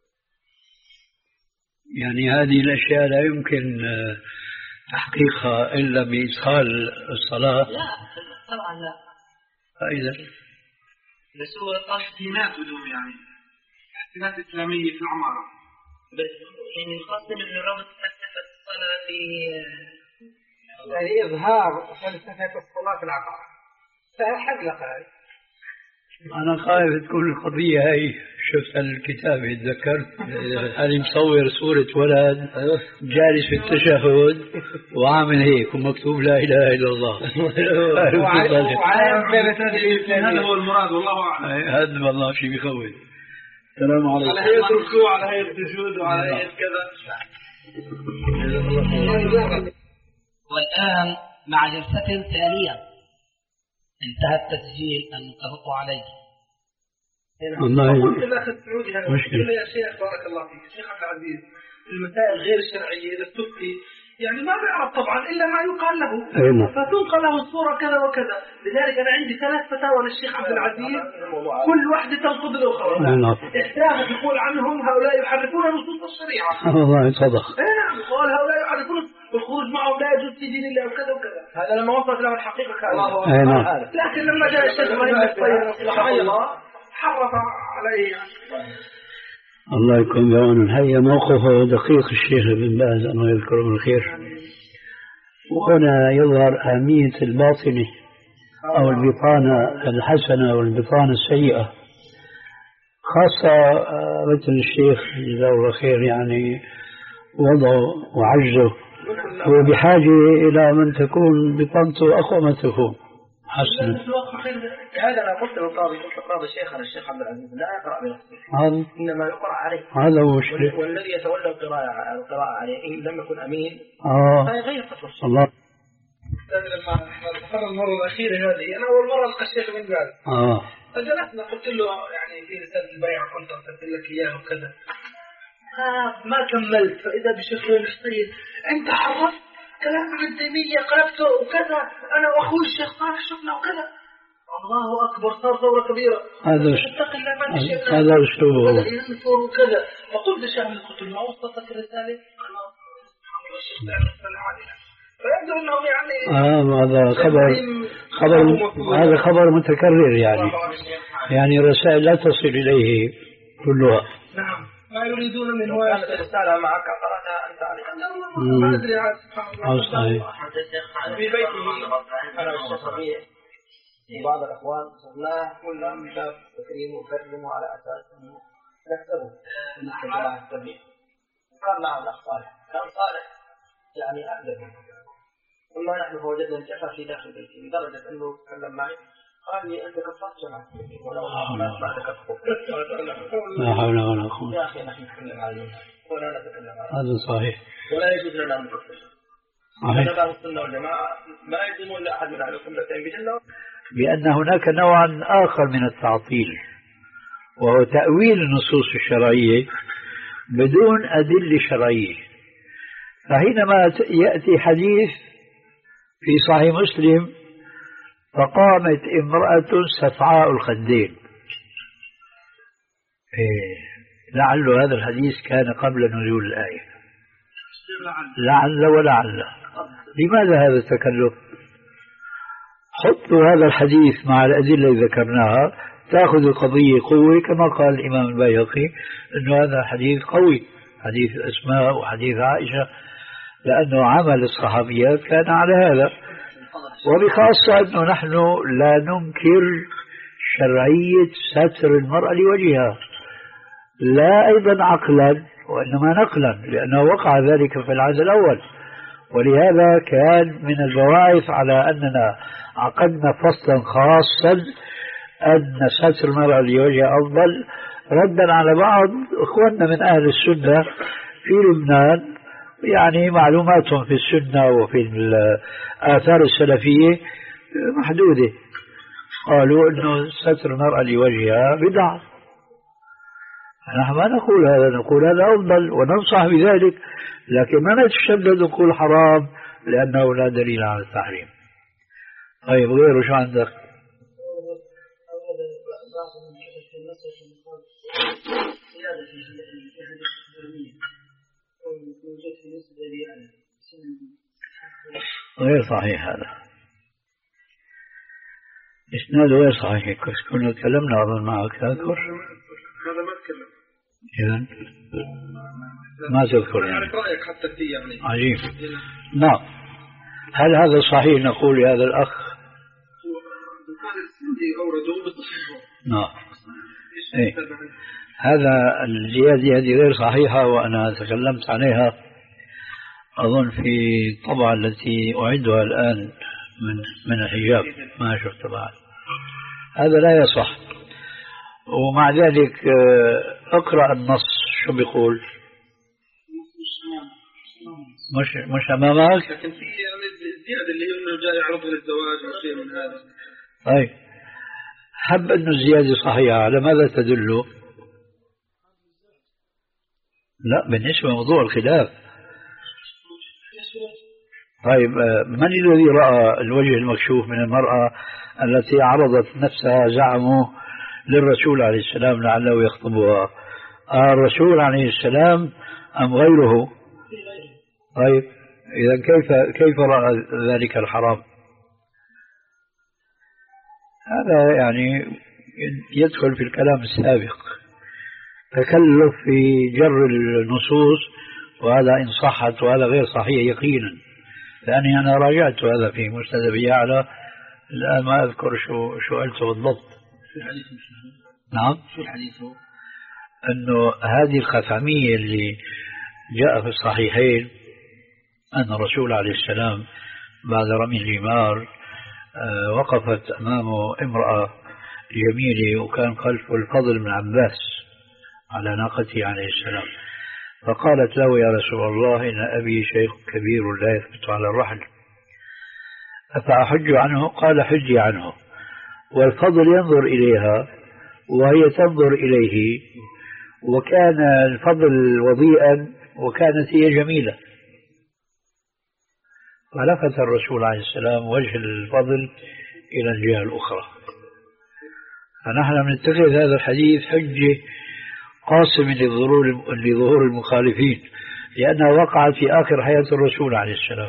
يعني هذه الأشياء لا يمكن تحقيقها إلا بإدخال الصلاة. لا طبعا لا. فإذا بس هو تحسينات بدون يعني تحسينات إسلامية في العمارة، بس يعني القصد إنه ربط فلسفة الصلاة في يعني إظهار فلسفة الصلاة في العقارة، فحقلقة. أنا خايف تكون القضية هي شفت الكتاب يتذكر أنا مصور صورة ولد جالس في التشهد وعامل هيك ومكتوب لا إله إلا الله. هذا هو المراد والله أعلم. هذا والله شيء بيخوف. السلام عليكم. على هيئة الركوع على هيئة السجود وعلى هيئة كذا. والآن مع جلسة ثانية انتهى التسجيل المتفق عليه. والله قلت لك السعودي هذا قلت يا شيخ بارك الله فيك الشيخ عبد العزيز المسائل غير الشرعية إذا تفتي يعني ما بيعرف طبعا إلا ما يقال له فتنقل له الصورة كذا وكذا. لذلك أنا عندي ثلاث فتاوى للشيخ عبد العزيز كل واحدة تنقض الأخرى. إحداها يقول عنهم هؤلاء يحرفون نصوص الشريعة. والله صدق. نعم قال هؤلاء يحرفون والخروج معهم لا يجوز في دين الله وكذا وكذا. هذا لما وصلت له الحقيقة كان الله. لكن لما جاء الشيخ إبراهيم الطيب حرف عليه يعني. الله يكون بعون. هيا موقفه دقيق الشيخ ابن باز الله يذكره بالخير. وهنا يظهر أهمية الباطنة أو البطانة الحسنة والبطانة السيئة، خاصة مثل الشيخ جزاه الله خير يعني وضعه وعجزه هو بحاجة إلى من تكون بطانته أقوى ما تكون حسنا. هذا أنا قلت للقاضي قلت للقاضي شيخنا الشيخ عبد العزيز لا يقرأ بنفسه هذا إنما يقرأ عليه. هذا هو الشيء. والذي يتولى القراءة القراءة عليه إن لم يكن أمين آه فيغير فتوى الله. لما ذكرنا المرة الأخيرة هذه أنا أول مرة ألقى الشيخ بن باز آه فجلسنا قلت له يعني في رسالة البيع كنت أرسلت لك إياه وكذا آه ما كملت فإذا بشيخ الحسين أنت حرفت كلام ابن تيمية قلبته وكذا أنا وأخوي الشيخ صالح شفنا وكذا. الله أكبر صار ثورة كبيرة. هذا هذا أسلوبه. بدأ ينفر وكذا فقلت للشيخ قلت له ما وصلتك الرسالة؟ خلاص الحمد لله الشيخ تعالى السلام علينا. فيبدو أنهم يعني آه هذا خبر خبر هذا خبر متكرر يعني يعني الرسائل لا تصل إليه كلها. نعم ما يريدون منه كانت الرسالة معك قرأتها أنت عليها. ما أدري عاد سبحان الله. في بيته أنا والشيخ ربيع وبعض الأخوان صرناه كلنا من باب تكريم وكرمه على أساس أنه نكتبه من جماعة التبليغ. وكان معه الأخ صالح كان صالح يعني أقدم ثم نحن فوجدنا الجفا في داخل بيتي لدرجة أنه تكلم معي قال لي أنت كفرت جماعة التبليغ ولو ما بعدك أخوك. لا حول ولا قوة. يا أخي نحن نتكلم عليه ولا نتكلم عليه. هذا صحيح. ولا يجوز لنا أن نكفر. هذا السنة والجماعة ما يلزم إلا أحد من أهل السنتين بجنة. بأن هناك نوعا آخر من التعطيل وهو تأويل النصوص الشرعية بدون أدلة شرعية. فحينما يأتي حديث في صحيح مسلم فقامت امرأة سفعاء الخدين إيه لعل هذا الحديث كان قبل نزول الآية لعل ولعل. لماذا هذا التكلف؟ حطوا هذا الحديث مع الأدلة اللي ذكرناها تأخذ القضية قوة كما قال الإمام البيهقي أنه هذا حديث قوي حديث أسماء وحديث عائشة لأنه عمل الصحابيات كان على هذا. وبخاصة أنه نحن لا ننكر شرعية ستر المرأة لوجهها لا أيضا عقلا وإنما نقلا لأنه وقع ذلك في العهد الأول. ولهذا كان من البواعث على أننا عقدنا فصلا خاصا أن ستر المرأة لوجهها أفضل ردا على بعض إخواننا من أهل السنة في لبنان يعني معلوماتهم في السنة وفي الآثار السلفية محدودة. قالوا أنه ستر المرأة لوجهها بدعة. نحن ما نقول هذا نقول هذا أفضل وننصح بذلك لكن ما نتشدد نقول حرام لأنه لا دليل على التحريم. طيب غيره شو عندك؟ غير صحيح هذا إسناده غير صحيح. كنا تكلمنا أظن معك تذكر هذا ما تكلم إذن ما تذكر يعني رأيك حتى فيه يعني عجيب. نعم هل هذا صحيح نقول لهذا الأخ؟ هذا السندي أورده بالتصحيح. نعم إيه. هذا الزيادة هذه غير صحيحة، وأنا تكلمت عليها أظن في الطبعة التي أعدها الآن من من الحجاب، ما شفت بعد. هذا لا يصح. ومع ذلك اقرأ النص شو بيقول. مش مش أمامك. لكن في يعني الزيادة اللي هي إنه جاي يعرض للزواج أو شيء من هذا. طيب حب إنه الزيادة صحيحة، على ماذا تدل؟ لا، بالنسبة لموضوع الخلاف. طيب من الذي رأى الوجه المكشوف من المرأة التي عرضت نفسها زعموا للرسول عليه السلام لعله يخطبها؟ آه الرسول عليه السلام أم غيره؟ طيب إذا كيف كيف رأى ذلك الحرام؟ هذا يعني يدخل في الكلام السابق، تكلف في جر النصوص، وهذا إن صحت، وهذا غير صحيح يقينا، لأني أنا راجعت هذا في مسند أبي أعلى، الآن ما أذكر شو شو قلته بالضبط. شو الحديث؟ نعم، شو الحديث؟ هو أنه هذه الخثعمية اللي جاء في الصحيحين أن الرسول عليه السلام بعد رمي الجمار وقفت أمامه امرأة جميلة، وكان خلفه الفضل بن عباس على ناقته عليه السلام، فقالت له: يا رسول الله، إن أبي شيخ كبير لا يثبت على الرحل، أفأحج عنه؟ قال: حجي عنه. والفضل ينظر إليها وهي تنظر إليه، وكان الفضل وضيئا وكانت هي جميلة، فلفت الرسول عليه السلام وجه الفضل إلى الجهة الأخرى. فنحن نتخذ هذا الحديث حجة قاسم لظهور المخالفين، لأنها وقعت في آخر حياة الرسول عليه السلام.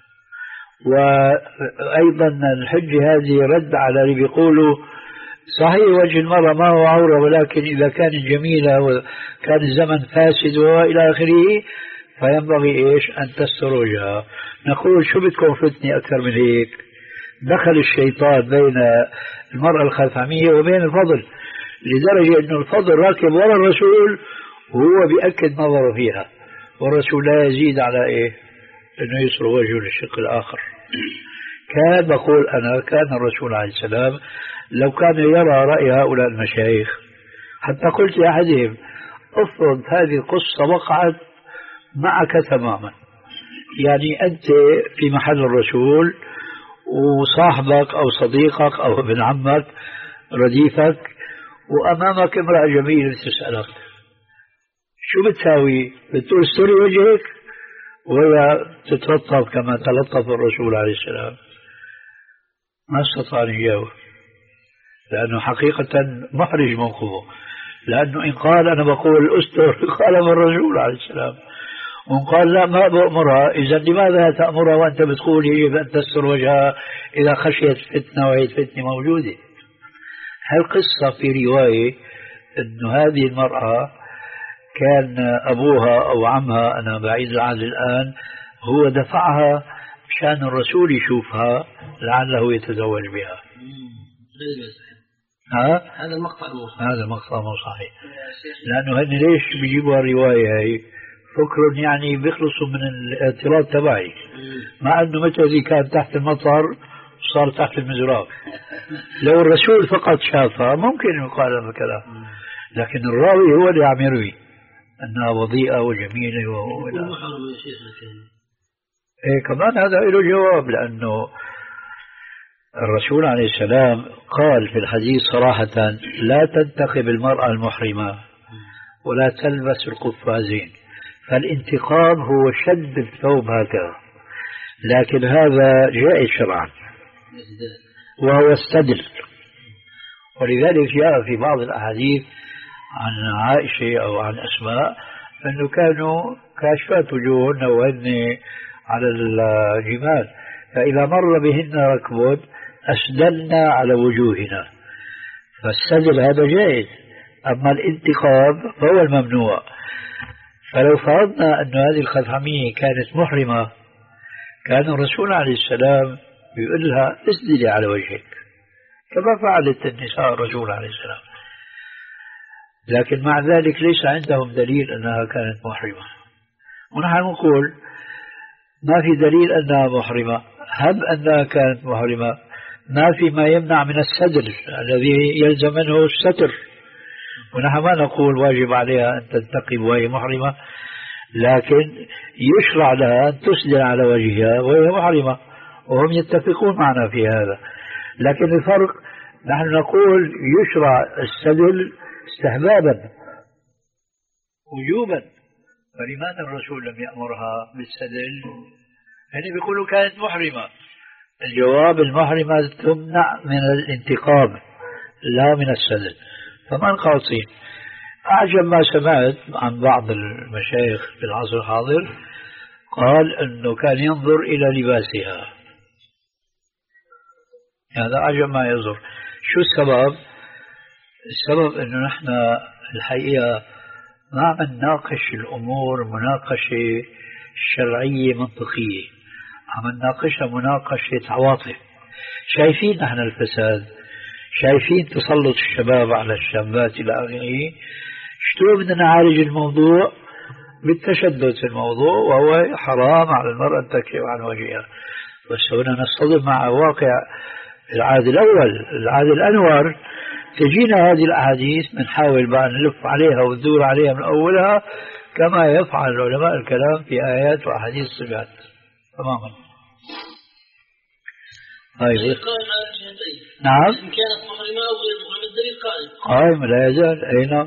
وأيضا الحجة هذه رد على اللي بيقولوا صحيح وجه المرأة ما هو عورة، ولكن إذا كانت جميلة وكان الزمن فاسد وإلى آخره فينبغي إيش أن تستر وجهها. نقول شو بدكم فتني أكثر من هيك؟ دخل الشيطان بين المرأة الخثعمية وبين الفضل، لدرجة أن الفضل راكب وراء الرسول وهو بيأكد نظره فيها، والرسول لا يزيد على إيه أنه يسر وجهه للشق الآخر. كان بقول أنا كان الرسول عليه السلام لو كان يرى رأي هؤلاء المشايخ، حتى قلت لأحدهم: افرض هذه القصة وقعت معك تماما، يعني أنت في محل الرسول وصاحبك أو صديقك أو ابن عمك رديفك وأمامك امرأة جميلة تسألك، شو بتساوي؟ بتقول استري وجهك ولا تتلطف كما تلطف الرسول عليه السلام؟ ما استطاع أن يجاوب، لأنه حقيقة محرج موقفه، لأنه إن قال أنا بقول أستر قال الرسول عليه السلام، وإن قال لا ما بأمرها، إذا لماذا تأمرها وأنت بتقول يجب أن تستر وجهها إذا خشيت فتنة وهي الفتنة موجودة؟ هالقصة في رواية أن هذه المرأة كان أبوها أو عمها، أنا بعيد العهد الآن، هو دفعها مشان الرسول يشوفها لعله يتزوج بها. ها؟ هذا المقطع مو صحيح. هذا المقطع مو صحيح، لأنه هن ليش بيجيبوا الرواية هي؟ فكر يعني بيخلصوا من الاعتراض تبعي، مع أنه متى ذي كان تحت المطر صار تحت المزراب. لو الرسول فقط شافها ممكن يقال هذا الكلام، لكن الراوي هو اللي عم يروي أنها وضيئة وجميلة و إيه كمان هذا له جواب، لأنه الرسول عليه السلام قال في الحديث صراحة: لا تنتقب المرأة المحرمة ولا تلبس القفازين، فالانتقاب هو شد الثوب هكذا، لكن هذا جائز شرعا وهو استدل. ولذلك جاء في بعض الأحاديث عن عائشة أو عن أسماء أنه كانوا كاشفات وجوههن وهن على الجمال، فإذا مر بهن ركب أسدلنا على وجوهنا، فالسدل هذا جائز، أما الانتقاب فهو الممنوع. فلو فرضنا أن هذه الخثعمية كانت محرمة كان الرسول عليه السلام يقول لها: اسدلي على وجهك، كما فعلت النساء الرسول عليه السلام. لكن مع ذلك ليس عندهم دليل أنها كانت محرمة. ونحن نقول ما في دليل أنها محرمة، هب أنها كانت محرمة ما في ما يمنع من السدل الذي يلزم منه الستر، ونحن ما نقول واجب عليها أن تنتقب وهي محرمة، لكن يشرع لها أن تسدل على وجهها وهي محرمة، وهم يتفقون معنا في هذا. لكن الفرق نحن نقول يشرع السدل استحبابا وجوبا، فلماذا الرسول لم يأمرها بالسدل؟ يعني بيقولوا كانت محرمة. الجواب المحرمة تمنع من الانتقام لا من السدل، فما القاصين. أعجب ما سمعت عن بعض المشايخ في العصر الحاضر قال أنه كان ينظر إلى لباسها، هذا أعجب ما ينظر. شو السبب؟ السبب أنه نحن الحقيقة ما عم نناقش الأمور مناقشة شرعية منطقية، عم نناقشها مناقشة عواطف. شايفين نحن الفساد، شايفين تسلط الشباب على الشابات إلى آخره، شلون بدنا نعالج الموضوع؟ بالتشدد في الموضوع، وهو حرام على المرأة أن تكشف عن وجهها. بس هنا نصطدم مع واقع العهد الأول، العهد الأنور. تجينا هذه الأحاديث بنحاول بقى نلف عليها وندور عليها من أولها كما يفعل علماء الكلام في آيات وأحاديث الصفات تماما. طيب نعم، إن كانت محرمة أو غير محرمة الدليل قائم قائم لا يزال. أي نعم.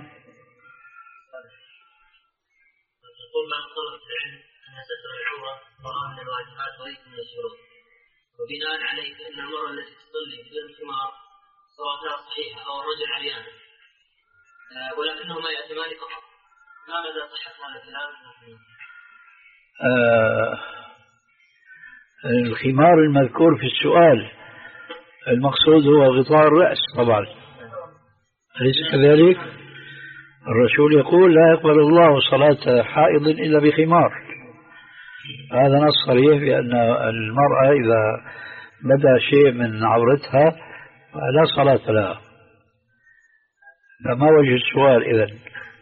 يقول بعض طلبة العلم أن ستر العورة امرأة من الواجبات وليس من الشروط، وبناء عليه فإن المرأة التي تصلي بدون خمار صلاتها صحيحة أو الرجل عريان ولكنهما يأتمان فقط، ما مدى صحة هذا الكلام؟ آه الخمار المذكور في السؤال المقصود هو غطاء الرأس طبعا، أليس كذلك؟ الرسول يقول لا يقبل الله صلاة حائض إلا بخمار. هذا نص صريح بأن المرأة إذا بدا شيء من عورتها لا صلاة لها. فما وجه السؤال إذن؟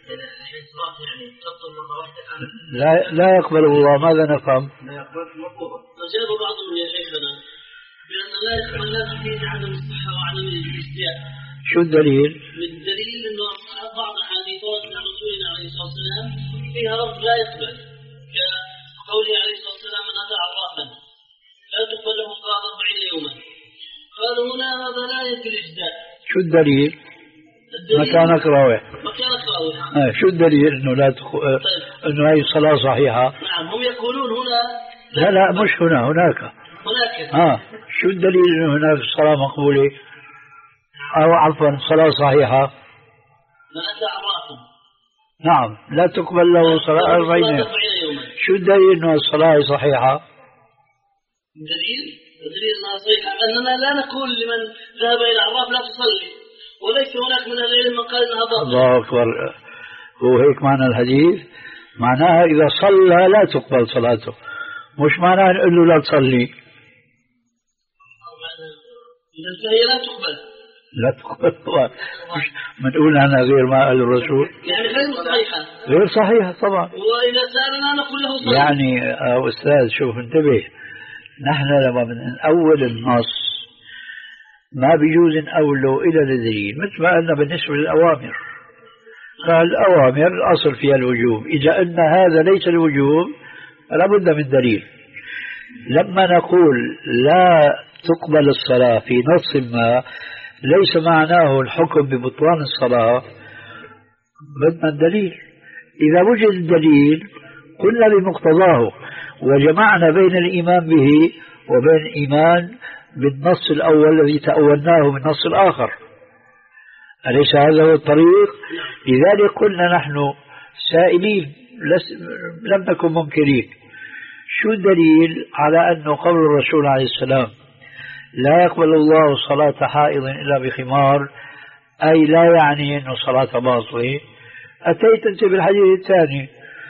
لا لا يقبل الله. ماذا نفهم؟ أجاب بعضهم يا شيخنا بأن لا يقبل لا تحديد عدم الصحة وعدم الاستياء. شو الدليل؟ الدليل أنه بعض حديث عن رسولنا عليه الصلاة والسلام فيها لفظ لا يقبل، كقوله عليه الصلاة والسلام من أتى عرافا لا تقبل له صلاة أربعين يوما. قالوا هنا هذا لا ينفي الإجزاء. شو الدليل؟ مكانك راوح. مكانك راوح. آه شو الدليل إنه لا تخ... طيب. إنه هي الصلاة صحيحة؟ نعم هم يقولون هنا لا لا مش هنا هناك. هناك. آه شو الدليل إنه هناك الصلاة مقبولة؟ أو عفوا صلاة صحيحة. من أتى عرافا. نعم لا تقبل له صلاة أربعين يوم. شو الدليل إنه الصلاة صحيحة؟ الدليل الدليل أنها صحيحة أننا لا نقول لمن ذهب إلى عراف لا تصلي، وليس هناك من العلم من قال أنها باطلة. الله أكبر. هو هيك معنى الحديث؟ معناها إذا صلى لا تقبل صلاته، مش معناها نقول له لا تصلي. إذا فهي لا تقبل. لا تقبل. مش بنقول عنها غير ما قال الرسول. يعني غير صحيحة. غير صحيحة طبعا. وإذا سألنا نقول له صحيح. يعني آه أستاذ شوف انتبه، نحن لما من أول النص ما بيجوز نأوله إلى الدليل، مثل ما قلنا بالنسبة للأوامر. قال الأوامر الأصل فيها الوجوب، إذا أن هذا ليس الوجوب فلا بد من دليل. لما نقول لا تقبل الصلاة في نص ما ليس معناه الحكم ببطلان الصلاة، بدنا الدليل. إذا وجد الدليل قلنا بمقتضاه وجمعنا بين الإيمان به وبين الإيمان بالنص الأول الذي تأولناه بالنص الآخر. أليس هذا هو الطريق؟ لذلك قلنا نحن سائلين لم نكن منكرين. شو الدليل على أنه قول الرسول عليه السلام لا يقبل الله صلاة حائض إلا بخمار، أي لا يعني أنه صلاة باطلة؟ أتيت أنت بالحديث الثاني،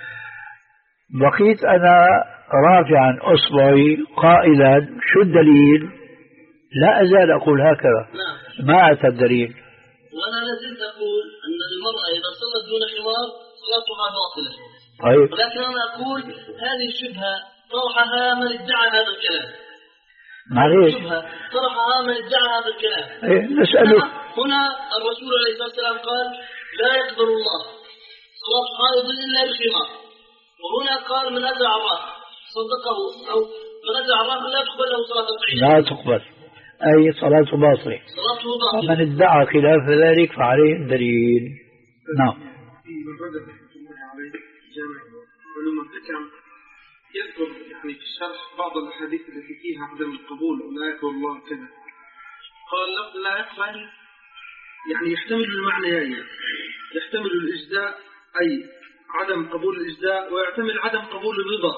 بقيت أنا رافعا أصبعي قائلا شو الدليل؟ لا أزال أقول هكذا ما أتى الدليل. وأنا لازلت أقول أن المرأة إذا صلت دون خمار صلاتها باطلة. طيب. ولكن أنا أقول هذه الشبهة طرحها من ادعى هذا الكلام. معليش. طرحها من ادعى هذا الكلام. إيه نسأله. هنا الرسول عليه الصلاة والسلام قال لا يقبل الله صلاة حائض إلا بخمار. وهنا قال من أزع الراس صدقه أو من أزع الراس لا تقبل له صلاة العيد. لا تقبل. أي صلاة باطلة. صلاته باطلة. ومن ادعى خلاف ذلك فعليه الدليل. نعم. في من رجب عليه جامع علوم الحكم يذكر يعني في الشرح بعض الأحاديث التي فيها عدم القبول ولا يقبل الله كذا. قال لفظ لا يقبل يعني يحتمل المعنيين، يحتمل الإجزاء أي عدم قبول الإجزاء ويحتمل عدم قبول الرضا.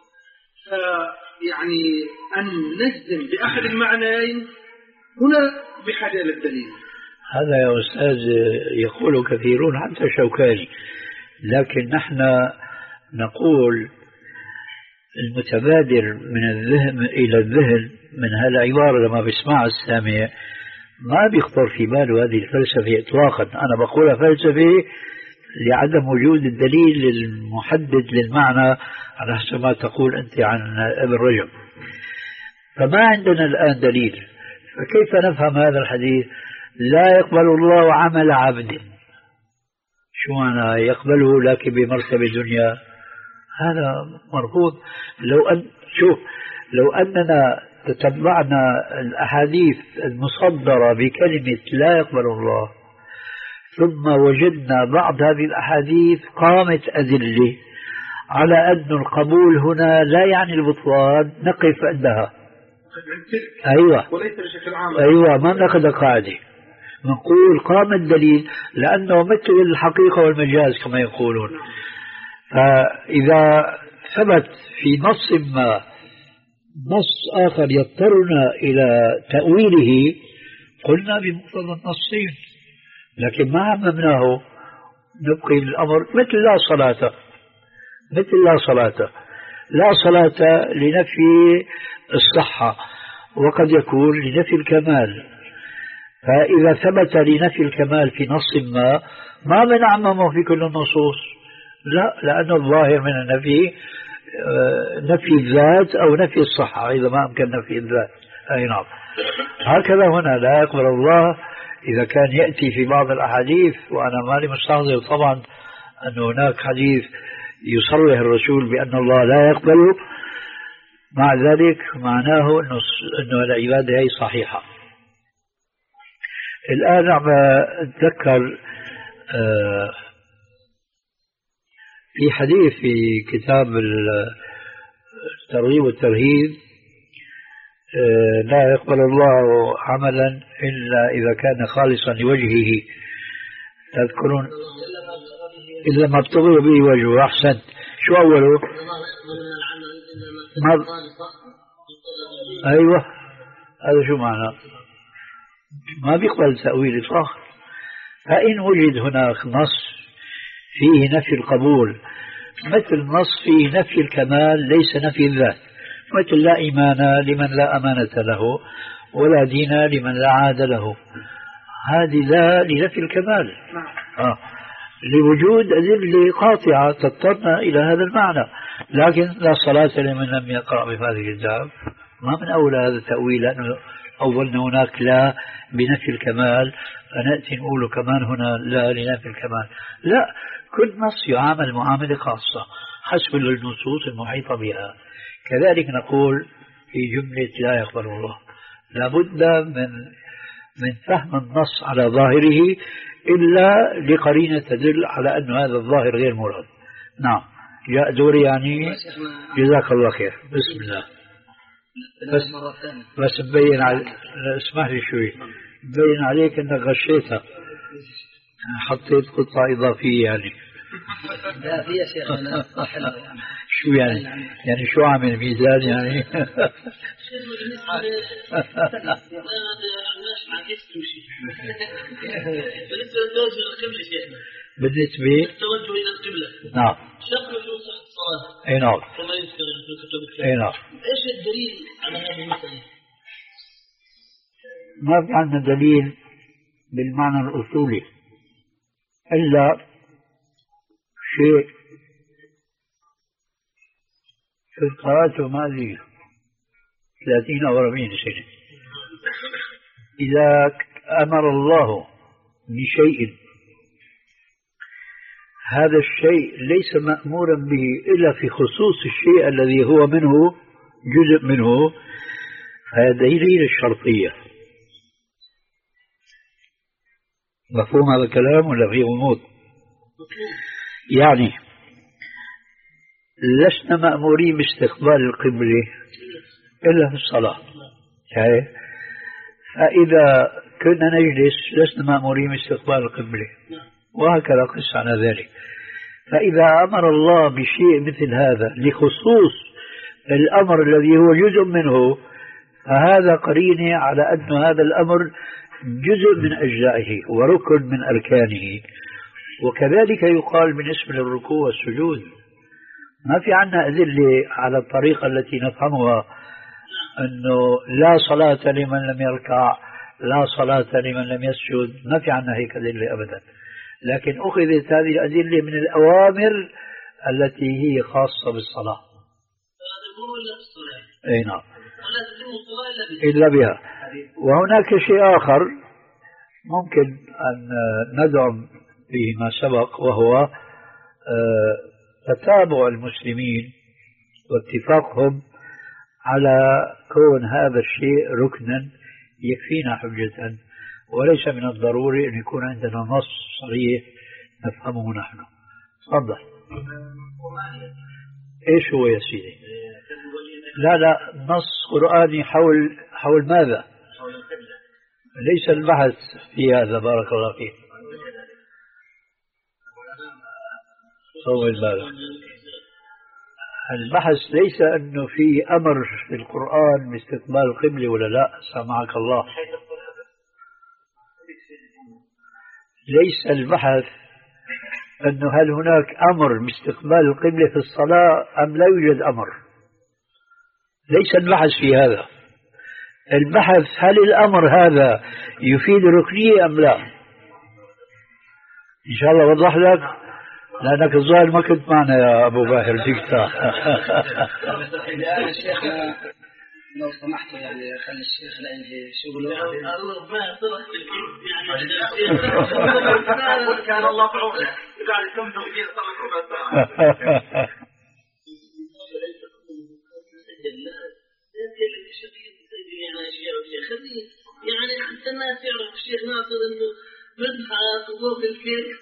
فيعني أن نجزم بأحد المعنيين هنا بحاجة للدليل. هذا يا أستاذ يقول كثيرون حتى الشوكاني، لكن نحن نقول المتبادر من الذهن إلى الذهن من هالعبارة لما بيسمع السامع ما بيخطر في باله هذه الفلسفة إطلاقا. أنا بقولها فلسفة لعدم وجود الدليل المحدد للمعنى على حسب ما تقول أنت عن ابن رجب. فما عندنا الآن دليل، فكيف نفهم هذا الحديث؟ لا يقبل الله عمل عبد. شو معنى يقبله لكن بمرتبة دنيا؟ هذا مرفوض. لو أن شوف لو أننا تتبعنا الأحاديث المصدرة بكلمة لا يقبل الله ثم وجدنا بعض هذه الأحاديث قامت أدلة على أن القبول هنا لا يعني البطلان، نقف عندها. أيوة وليس بشكل عام. أيوة ما بناخذ قاعدة، نقول قام الدليل لأنه مثل الحقيقة والمجاز كما يقولون. فإذا ثبت في نص ما نص آخر يضطرنا إلى تأويله قلنا بمقتضى النصين، لكن ما عممناه نبقي الأمر مثل لا صلاة، مثل لا صلاة لا صلاة لنفي الصحة وقد يكون لنفي الكمال. فإذا ثبت لنفي الكمال في نص ما ما بنعممه في كل النصوص، لا، لأن الظاهر من النفي نفي الذات أو نفي الصحة إذا ما أمكن نفي الذات. أي نعم. هكذا هنا لا يقبل الله إذا كان يأتي في بعض الأحاديث، وأنا مالي مستحضر طبعا أن هناك حديث يصرح الرسول بأن الله لا يقبله، مع ذلك معناه أنه العبادة هي صحيحة. الآن عم أتذكر في حديث في كتاب الترغيب والترهيب لا يقبل الله عملا إلا إذا كان خالصا لوجهه. تذكرون إلا ما ابتغي به وجهه. أحسنت. شو أوله؟ ما... أيوة هذا شو معنى؟ ما بيقبل تأويل إطلاقا. فإن وجد هناك نص فيه نفي القبول مثل نص فيه نفي الكمال ليس نفي الذات، مثل لا إيمان لمن لا أمانة له ولا دين لمن لا عاد له، هذه لا لنفي الكمال. آه. لوجود أدلة قاطعة تضطرنا إلى هذا المعنى. لكن لا صلاة لمن لم يقرأ بفاتحة الكتاب ما من أولى هذا التأويل، لأنه أولنا هناك لا بنفي الكمال فنأتي نقول كمان هنا لا لنفي الكمال. لا، كل نص يعامل معاملة خاصة حسب النصوص المحيطة بها. كذلك نقول في جملة لا يقبل الله لابد من من فهم النص على ظاهره إلا لقرينة تدل على أن هذا الظاهر غير مراد. نعم. جاء دوري يعني. جزاك الله خير. بسم الله. بس بس مبين عليك، اسمح لي شوي، مبين عليك انك غشيتها، حطيت قطعة إضافية يعني. لا في شيخ أنا حلو يعني. شو يعني؟ يعني شو عامل ميزان يعني؟ بالنسبة التوجه إلى القبلة. نعم. شكل شو صحة الصلاة. أي نعم. كما يذكر في الكتب الكتاب. أي نعم. إيش الدليل على هذه المسألة؟ ما في عندنا دليل بالمعنى الأصولي، إلا شيء شو قرأته ماضي ثلاثين أو أربعين سنة. إذا أمر الله بشيء هذا الشيء ليس مأمورا به إلا في خصوص الشيء الذي هو منه جزء منه، هذا دليل الشرطية. مفهوم هذا الكلام ولا فيه غموض؟ يعني لسنا مأمورين باستقبال القبلة إلا في الصلاة، فإذا كنا نجلس لسنا مأمورين باستقبال القبلة، وهكذا قس على ذلك. فإذا أمر الله بشيء مثل هذا لخصوص الأمر الذي هو جزء منه، فهذا قرينة على أن هذا الأمر جزء من أجزائه وركن من أركانه. وكذلك يقال بالنسبة للركوع والسجود، ما في عنا أدلة على الطريقة التي نفهمها أنه لا صلاة لمن لم يركع، لا صلاة لمن لم يسجد، ما في عنا هيك أدلة أبدا، لكن أخذت هذه الأدلة من الأوامر التي هي خاصة بالصلاة. أي نعم، إلا بها. وهناك شيء آخر ممكن أن ندعم به ما سبق، وهو تتابع المسلمين واتفاقهم على كون هذا الشيء ركنا يكفينا حجة، وليس من الضروري أن يكون عندنا نص صريح نفهمه نحن. تفضل. إيش هو يا سيدي؟ لا لا، نص قرآني حول حول ماذا؟ ليس البحث في هذا، بارك الله فيك. طول بالك، البحث ليس أنه في أمر في القرآن باستقبال القبلة ولا لا، سامعك الله. ليس البحث أنه هل هناك أمر باستقبال القبلة في الصلاة أم لا يوجد أمر، ليس البحث في هذا. البحث هل الأمر هذا يفيد ركنية أم لا. إن شاء الله وضح لك، لأنك الظاهر ما كنت معنا يا أبو باهر ديكتا. لو سمحت يعني خلي الشيخ لا ينهي شغله. كان الله في عونه قاعد يكمل ويجي صلاه ربع ساعه. يعني حتى الناس يعرف الشيخ ناصر انه مدحت وضوء الكيك.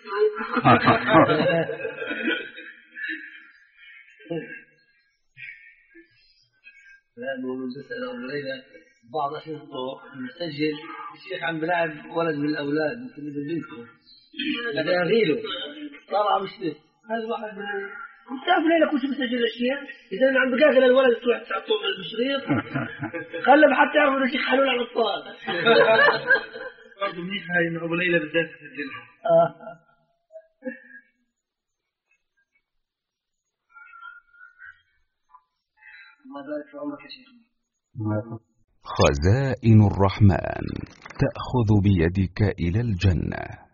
لأنه من تسأل أبو ليلى بعض أشرطه مسجل الشيخ عم بلعب ولد من الأولاد مثل مثل بنتكم هذا يغيله طلع مشتت. هذا واحد من كنت أبو ليلى كنت مسجل الشيخ، إذا أنا عم بقاقل الولد تروح تحطه بالمشريط خلب حتى يعملوا شيخ حلول على الطاق. برضه منيح هاي إنه أبو ليلى بالذات تسجلها. الله يبارك في عمرك يا شيخ. خزائن الرحمن تأخذ بيدك إلى الجنة.